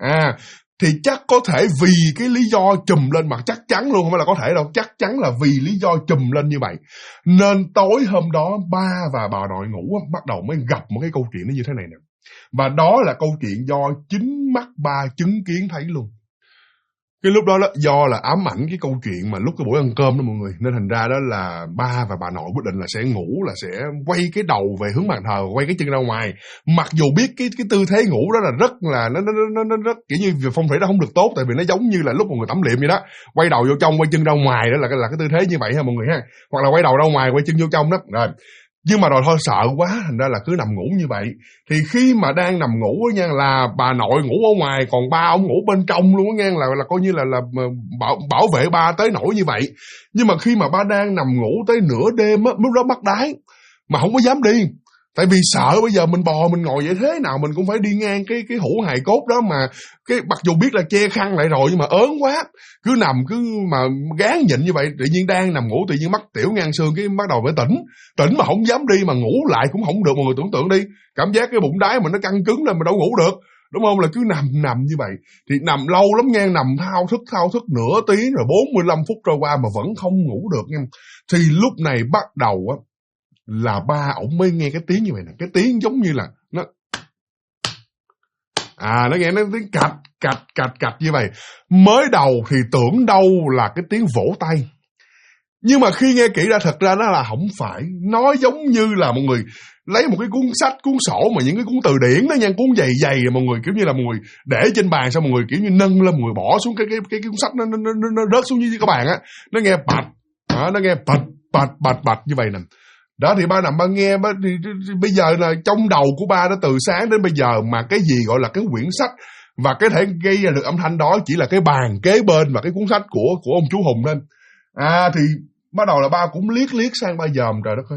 Thì chắc có thể vì cái lý do chùm lên, mà chắc chắn luôn, không phải là có thể đâu, chắc chắn là vì lý do chùm lên như vậy, nên tối hôm đó ba và bà nội ngủ bắt đầu mới gặp một cái câu chuyện nó như thế này nè. Và đó là câu chuyện do chính mắt ba chứng kiến thấy luôn. Cái lúc đó do là ám ảnh cái câu chuyện mà lúc cái buổi ăn cơm đó mọi người, nên thành ra đó là ba và bà nội quyết định là sẽ ngủ, là sẽ quay cái đầu về hướng bàn thờ, quay cái chân ra ngoài. Mặc dù biết cái tư thế ngủ đó là rất là nó rất kiểu như phong thủy đó không được tốt, tại vì nó giống như là lúc một người tắm liệm vậy đó, quay đầu vô trong quay chân ra ngoài, đó là cái tư thế như vậy ha mọi người ha, hoặc là quay đầu ra ngoài quay chân vô trong đó rồi. Nhưng mà rồi thôi sợ quá, thành ra là cứ nằm ngủ như vậy. Thì khi mà đang nằm ngủ á nha, là bà nội ngủ ở ngoài, còn ba ông ngủ bên trong luôn á nha, là coi như là bảo vệ ba tới nỗi như vậy. Nhưng mà khi mà ba đang nằm ngủ tới nửa đêm á, lúc đó bắt đái mà không có dám đi, tại vì sợ bây giờ mình bò mình ngồi vậy thế nào mình cũng phải đi ngang cái hũ hài cốt đó, mà cái mặc dù biết là che khăn lại rồi nhưng mà ớn quá, cứ nằm cứ mà gán nhịn như vậy. Tự nhiên đang nằm ngủ tự nhiên mắc tiểu ngang xương, cái bắt đầu phải tỉnh mà không dám đi, mà ngủ lại cũng không được. Mọi người tưởng tượng đi, cảm giác cái bụng đái mà nó căng cứng lên mà đâu ngủ được, đúng không? Là cứ nằm như vậy, thì nằm lâu lắm nha, nằm thao thức nửa tiếng rồi 45 phút trôi qua mà vẫn không ngủ được nha. Thì lúc này bắt đầu á là ba ổng mới nghe cái tiếng như vậy nè, cái tiếng giống như là nó Nó nghe nó tiếng cạch cạch cạch cạch như vậy. Mới đầu thì tưởng đâu là cái tiếng vỗ tay, nhưng mà khi nghe kỹ ra thật ra nó là không phải. Nó giống như là mọi người lấy một cái cuốn sách, cuốn sổ mà những cái cuốn từ điển đó nha, cuốn dày dày mọi người kiểu như là mọi người để trên bàn, xong mọi người kiểu như nâng lên, mọi người bỏ xuống cái cuốn sách nó rớt xuống dưới các bạn á, nó nghe bạch, nó nghe bạch như vậy nè. Đó thì ba nằm ba nghe thì bây giờ là trong đầu của ba đó từ sáng đến bây giờ mà cái gì gọi là cái quyển sách và cái thể gây ra được âm thanh đó chỉ là cái bàn kế bên và cái cuốn sách của ông chú Hùng lên. Thì bắt đầu là ba cũng liếc sang ba dòm, trời đất ơi.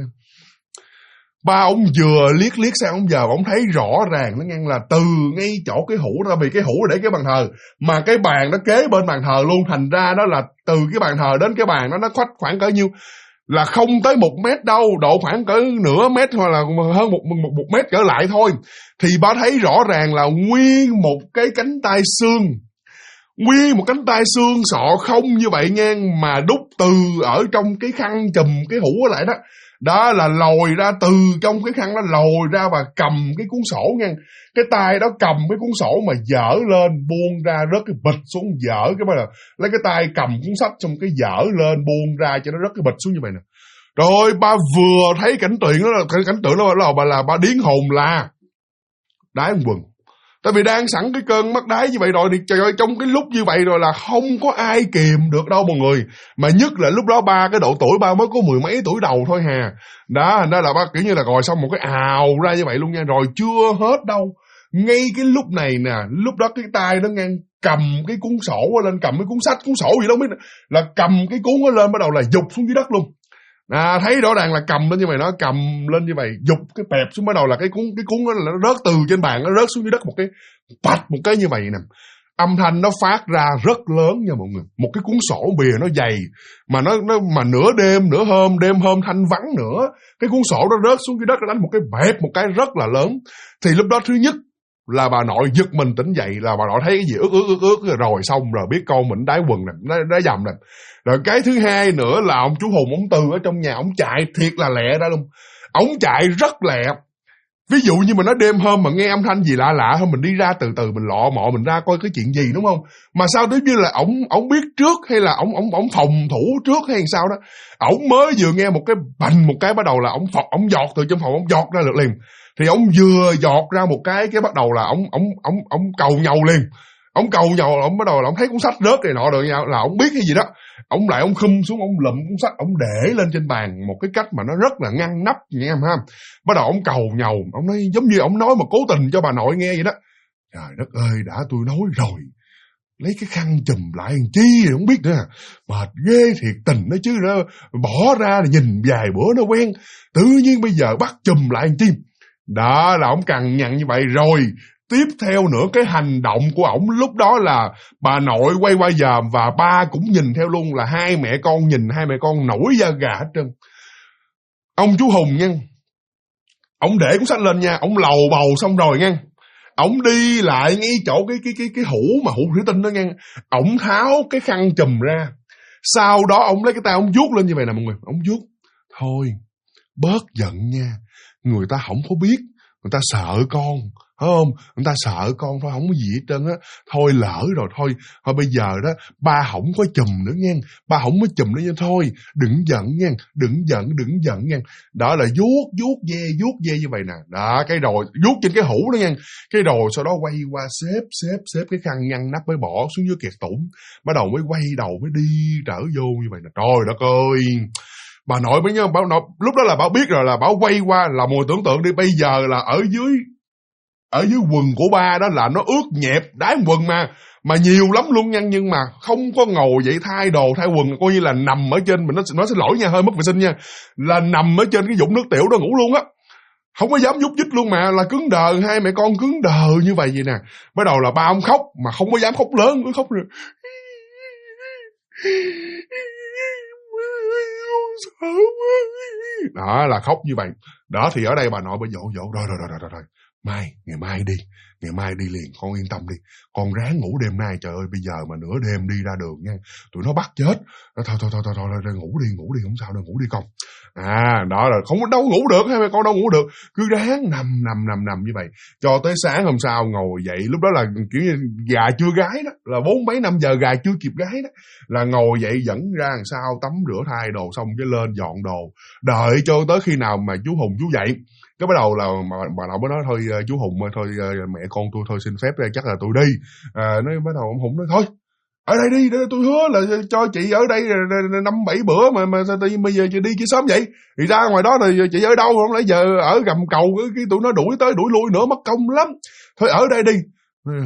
Ba ông vừa liếc sang ông dòm, ông thấy rõ ràng nó ngang là từ ngay chỗ cái hũ đó, vì cái hũ để cái bàn thờ mà cái bàn nó kế bên bàn thờ luôn, thành ra đó là từ cái bàn thờ đến cái bàn nó khoách khoảng cỡ nhiêu, là không tới 1 mét đâu, độ khoảng cỡ nửa mét hoặc là hơn một mét trở lại thôi. Thì ba thấy rõ ràng là nguyên một cái cánh tay xương, nguyên một cánh tay xương sọ không như vậy nha, mà đút từ ở trong cái khăn chùm cái hũ lại đó. Đó là lồi ra từ trong cái khăn đó, lồi ra và cầm cái cuốn sổ nha. Cái tay đó cầm cái cuốn sổ mà dở lên, buông ra, rớt cái bịch xuống, dở cái bắt đầu lấy cái tay cầm cuốn sách xong cái dở lên, buông ra cho nó rớt cái bịch xuống như vậy nè. Rồi ba vừa thấy cảnh tượng đó là ba điên hồn là đái quần. Tại vì đang sẵn cái cơn mắc đái như vậy rồi thì trời ơi, trong cái lúc như vậy rồi là không có ai kìm được đâu mọi người. Mà nhất là lúc đó ba cái độ tuổi ba mới có 10 mấy tuổi đầu thôi hà. Đó là ba kiểu như là rồi xong một cái ào ra như vậy luôn nha. Rồi chưa hết đâu. Ngay cái lúc này nè, lúc đó cái tay nó ngang cầm cái cuốn sổ lên, cầm cái cuốn sách, cuốn sổ gì đó biết, là cầm cái cuốn nó lên bắt đầu là giục xuống dưới đất luôn. Thấy rõ ràng là cầm lên như vậy, nó cầm lên như vậy, giục cái pẹp xuống, bắt đầu là cái cuốn đó là nó rớt từ trên bàn, nó rớt xuống dưới đất một cái bạch một cái như vậy nè. Âm thanh nó phát ra rất lớn nha mọi người. Một cái cuốn sổ bìa nó dày mà nó mà nửa đêm đêm hôm thanh vắng nữa, cái cuốn sổ nó rớt xuống dưới đất, nó đánh một cái bẹp một cái rất là lớn. Thì lúc đó thứ nhất là bà nội giật mình tỉnh dậy, là bà nội thấy cái gì ướt rồi xong rồi biết con mình đái quần nè, đái dầm nè. Rồi cái thứ hai nữa là ông chú Hùng, ông từ ở trong nhà ông chạy thiệt là lẹ ra luôn. Ông chạy rất lẹ. Ví dụ như mà nói đêm hôm mà nghe âm thanh gì lạ lạ thôi, mình đi ra từ từ mình lọ mọ mình ra coi cái chuyện gì đúng không? Mà sao tới như là ổng biết trước, hay là ổng phòng thủ trước hay sao đó. Ổng mới vừa nghe một cái bành một cái bắt đầu là ổng giọt từ trong phòng, ổng giọt ra được liền. Thì ổng vừa giọt ra một cái bắt đầu là ổng cầu nhau liền. Ổng cầu nhau, ổng bắt đầu là ổng thấy cuốn sách rớt này nọ rồi là ổng biết cái gì đó. Ổng khum xuống, ổng lụm cuốn sách, ổng để lên trên bàn một cái cách mà nó rất là ngăn nắp nha em ha. Bắt đầu ổng cầu nhau, ổng nói giống như ổng nói mà cố tình cho bà nội nghe vậy đó. Trời đất ơi, đã tôi nói rồi, lấy cái khăn chùm lại làm chi thì không biết nữa. Mệt ghê thiệt tình đó chứ, đó bỏ ra là nhìn vài bữa nó quen, tự nhiên bây giờ bắt chùm lại làm chi. Đó là ổng cằn nhằn như vậy rồi. Tiếp theo nữa, cái hành động của ổng lúc đó là bà nội quay qua dòm và ba cũng nhìn theo luôn, là hai mẹ con nhìn, hai mẹ con nổi da gà hết trơn. Ông chú Hùng nha, ổng để cuốn sách lên nha, ổng lầu bầu xong rồi nha, ổng đi lại ngay chỗ cái hũ mà hũ thủy tinh đó nha, ổng tháo cái khăn chùm ra, sau đó ổng lấy cái tay ổng vuốt lên như vậy nè mọi người, ổng vuốt. Thôi, bớt giận nha, người ta không có biết, người ta sợ con. Không, người ta sợ con thôi, không có gì hết trơn á. Thôi lỡ rồi, thôi bây giờ đó, ba không có chùm nữa nha. Ba không có chùm nữa nha, thôi, đừng giận nha, đừng giận nha. Đó là vuốt ve như vậy nè. Đó, cái rồi, vuốt trên cái hũ đó nha. Cái rồi sau đó quay qua xếp cái khăn ngăn nắp mới bỏ xuống dưới kẹt tủm. Bắt đầu mới quay đầu mới đi trở vô như vậy nè. Trời đất ơi. Bà nội mới nhớ, lúc đó là bà biết rồi, là bà quay qua, là mùi tưởng tượng đi, bây giờ là ở dưới quần của ba đó là nó ướt nhẹp đái quần mà nhiều lắm luôn nha, nhưng mà không có ngồi vậy thay đồ thay quần, coi như là nằm ở trên, mình nó xin lỗi nha, hơi mất vệ sinh nha, là nằm ở trên cái vũng nước tiểu đó ngủ luôn á, không có dám nhúc nhích luôn, mà là cứng đờ, hai mẹ con cứng đờ như vậy nè. Bắt đầu là ba ông khóc mà không có dám khóc lớn, cứ khóc rồi đó, là khóc như vậy đó. Thì ở đây bà nội mới dỗ rồi, ngày mai đi liền, con yên tâm đi. Con ráng ngủ đêm nay, trời ơi, bây giờ mà nửa đêm đi ra đường nha, tụi nó bắt chết. Thôi, ngủ đi, không sao đâu, ngủ đi con. Đó là không có đâu ngủ được, hay con đâu ngủ được, cứ ráng nằm như vậy. Cho tới sáng hôm sau ngồi dậy, lúc đó là kiểu như gà chưa gái đó, là 4-5 giờ gà chưa kịp gái đó, là ngồi dậy dẫn ra đằng sau tắm rửa thay đồ xong cái lên dọn đồ, đợi cho tới khi nào mà chú Hùng chú dậy. Cái bắt đầu là bà nội mới nói thôi chú Hùng thôi mẹ con tôi thôi xin phép chắc là tôi đi. Nói bắt đầu ông Hùng nói thôi ở đây đi, tôi hứa là cho chị ở đây 5-7 bữa mà sao tự nhiên bây giờ chị đi chứ sớm vậy? Thì ra ngoài đó thì chị ở đâu không, nãy giờ ở gầm cầu cái tụi nó đuổi tới đuổi lui nữa mất công lắm. Thôi ở đây đi. Tôi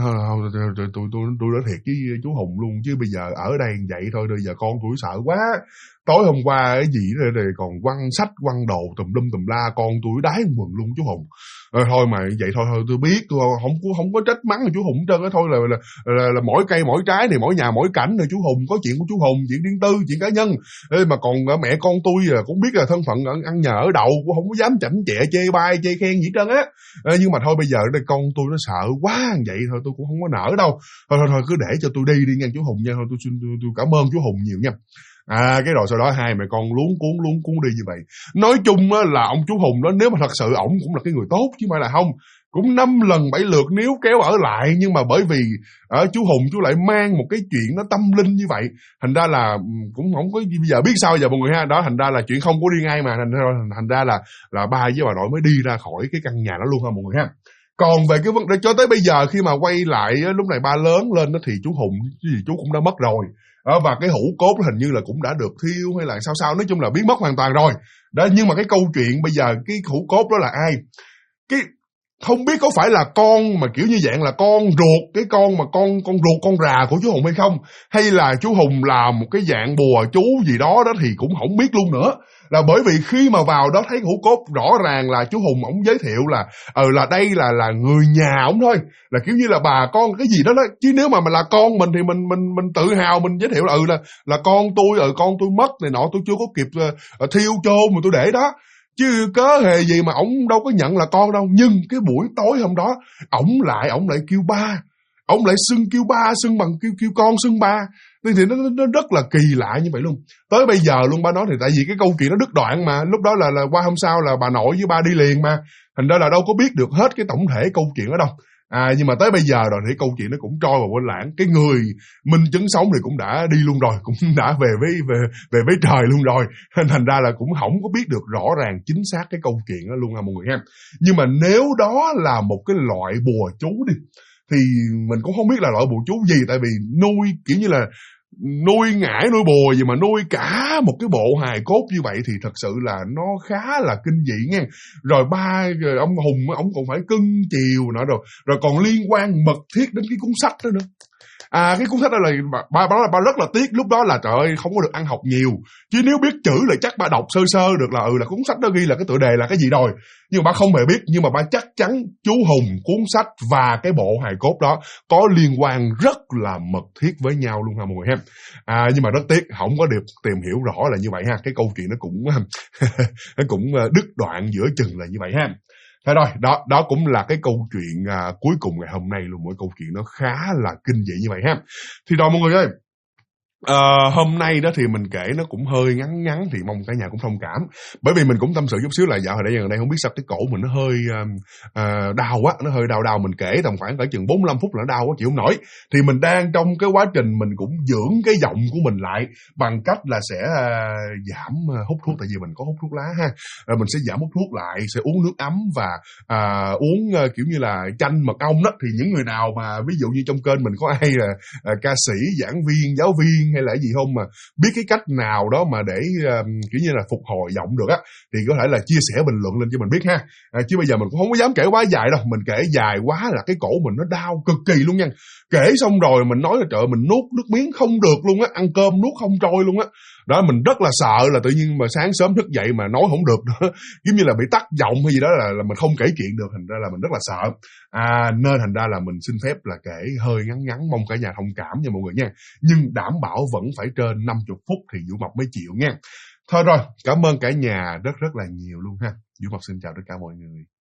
nói thiệt với chú Hùng luôn, chứ bây giờ ở đây vậy thôi, bây giờ con tôi sợ quá. Tối hôm qua cái gì rồi còn quăng sách quăng đồ tùm lum tùm la, con tôi đái mừng luôn chú Hùng. Thôi mà vậy thôi tôi biết, tôi không có trách mắng chú Hùng hết trơn á. Thôi là mỗi cây mỗi trái này, mỗi nhà mỗi cảnh rồi. Chú Hùng có chuyện của chú Hùng, chuyện riêng tư, chuyện cá nhân. Mà còn mẹ con tôi cũng biết là thân phận ăn nhờ ở đậu, cũng không có dám chảnh chẹ chê bai chê khen gì hết trơn á. Nhưng mà thôi bây giờ đây con tôi nó sợ quá vậy thôi, tôi cũng không có nỡ đâu. Thôi cứ để cho tôi đi nha chú Hùng nha. Thôi tôi cảm ơn chú Hùng nhiều nha. Cái rồi sau đó hai mẹ con luống cuốn đi như vậy. Nói chung á, là ông chú Hùng đó, nếu mà thật sự ổng cũng là cái người tốt chứ không phải là không. Cũng 5 lần 7 lượt níu kéo ở lại, nhưng mà bởi vì chú Hùng chú lại mang một cái chuyện nó tâm linh như vậy, thành ra là cũng không có bây giờ biết sao giờ mọi người ha. Đó, thành ra là chuyện không có đi ngay mà thành ra là ba với bà nội mới đi ra khỏi cái căn nhà đó luôn ha mọi người ha. Còn về cái vấn đề cho tới bây giờ khi mà quay lại lúc này ba lớn lên đó, thì chú Hùng chú cũng đã mất rồi. Và cái hũ cốt hình như là cũng đã được thiêu hay là sao, nói chung là biến mất hoàn toàn rồi. Đó, nhưng mà cái câu chuyện bây giờ cái hũ cốt đó là ai? Cái không biết có phải là con mà kiểu như dạng là con ruột, cái con mà con ruột con rà của chú Hùng hay không, hay là chú Hùng là một cái dạng bùa chú gì đó thì cũng không biết luôn nữa. Là bởi vì khi mà vào đó thấy hũ cốt rõ ràng là chú Hùng ổng giới thiệu là đây là người nhà ổng thôi, là kiểu như là bà con cái gì đó đó. Chứ nếu mà là con mình thì mình tự hào mình giới thiệu là con tôi mất này nọ, tôi chưa có kịp thiêu chôn mà tôi để đó. Chứ cớ hề gì mà ổng đâu có nhận là con đâu. Nhưng cái buổi tối hôm đó ổng lại kêu ba, ổng lại kêu ba, xưng bằng kêu con xưng ba. Thì nó rất là kỳ lạ như vậy luôn. Tới bây giờ luôn ba nói thì tại vì cái câu chuyện nó đứt đoạn mà. Lúc đó là qua hôm sau là bà nội với ba đi liền mà, thành ra là đâu có biết được hết cái tổng thể câu chuyện đó đâu. Nhưng mà tới bây giờ rồi thì câu chuyện nó cũng trôi vào quên lãng. Cái người minh chứng sống thì cũng đã đi luôn rồi, cũng đã về với trời luôn rồi. Thành ra là cũng không có biết được rõ ràng chính xác cái câu chuyện đó luôn mọi người ha. Nhưng mà nếu đó là một cái loại bùa chú đi, thì mình cũng không biết là loại bùa chú gì. Tại vì nuôi kiểu như là nuôi ngải nuôi bùa gì mà nuôi cả một cái bộ hài cốt như vậy thì thật sự là nó khá là kinh dị nha. Rồi ông Hùng ông còn phải cưng chiều nữa, rồi còn liên quan mật thiết đến cái cuốn sách đó nữa. Cái cuốn sách đó là ba rất là tiếc lúc đó là trời ơi không có được ăn học nhiều, chứ nếu biết chữ là chắc ba đọc sơ được là cuốn sách đó ghi là cái tựa đề là cái gì rồi. Nhưng mà ba không hề biết, nhưng mà ba chắc chắn chú Hùng, cuốn sách và cái bộ hài cốt đó có liên quan rất là mật thiết với nhau luôn ha mọi người ha. Nhưng mà rất tiếc không có được tìm hiểu rõ là như vậy ha. Cái câu chuyện nó cũng nó cũng đứt đoạn giữa chừng là như vậy ha. Thế rồi, đó cũng là cái câu chuyện cuối cùng ngày hôm nay luôn. Mỗi câu chuyện nó khá là kinh dị như vậy ha. Thì rồi mọi người ơi, hôm nay đó thì mình kể nó cũng hơi ngắn thì mong cả nhà cũng thông cảm. Bởi vì mình cũng tâm sự chút xíu là dạo hồi đây không biết sao cái cổ mình nó hơi đau quá, nó hơi đau mình kể tầm khoảng cỡ chừng 45 phút là nó đau quá chịu không nổi. Thì mình đang trong cái quá trình mình cũng dưỡng cái giọng của mình lại bằng cách là sẽ giảm hút thuốc, tại vì mình có hút thuốc lá ha. Mình sẽ giảm hút thuốc lại, sẽ uống nước ấm và uống kiểu như là chanh mật ong đó. Thì những người nào mà ví dụ như trong kênh mình có ai là ca sĩ, giảng viên, giáo viên hay là gì không mà biết cái cách nào đó mà để kiểu như là phục hồi giọng được á, thì có thể là chia sẻ bình luận lên cho mình biết ha. Chứ bây giờ mình cũng không có dám kể quá dài đâu. Mình kể dài quá là cái cổ mình nó đau cực kỳ luôn nha. Kể xong rồi mình nói là trời, mình nuốt nước miếng không được luôn á, ăn cơm nuốt không trôi luôn á. Đó, mình rất là sợ là tự nhiên mà sáng sớm thức dậy mà nói không được nữa, giống như là bị tắc giọng hay gì đó, là mình không kể chuyện được. Thành ra là mình rất là sợ. Nên thành ra là mình xin phép là kể hơi ngắn, mong cả nhà thông cảm nha mọi người nha. Nhưng đảm bảo vẫn phải trên 50 phút thì Vũ Mộc mới chịu nha. Thôi rồi, cảm ơn cả nhà rất là nhiều luôn ha. Vũ Mộc xin chào tất cả mọi người.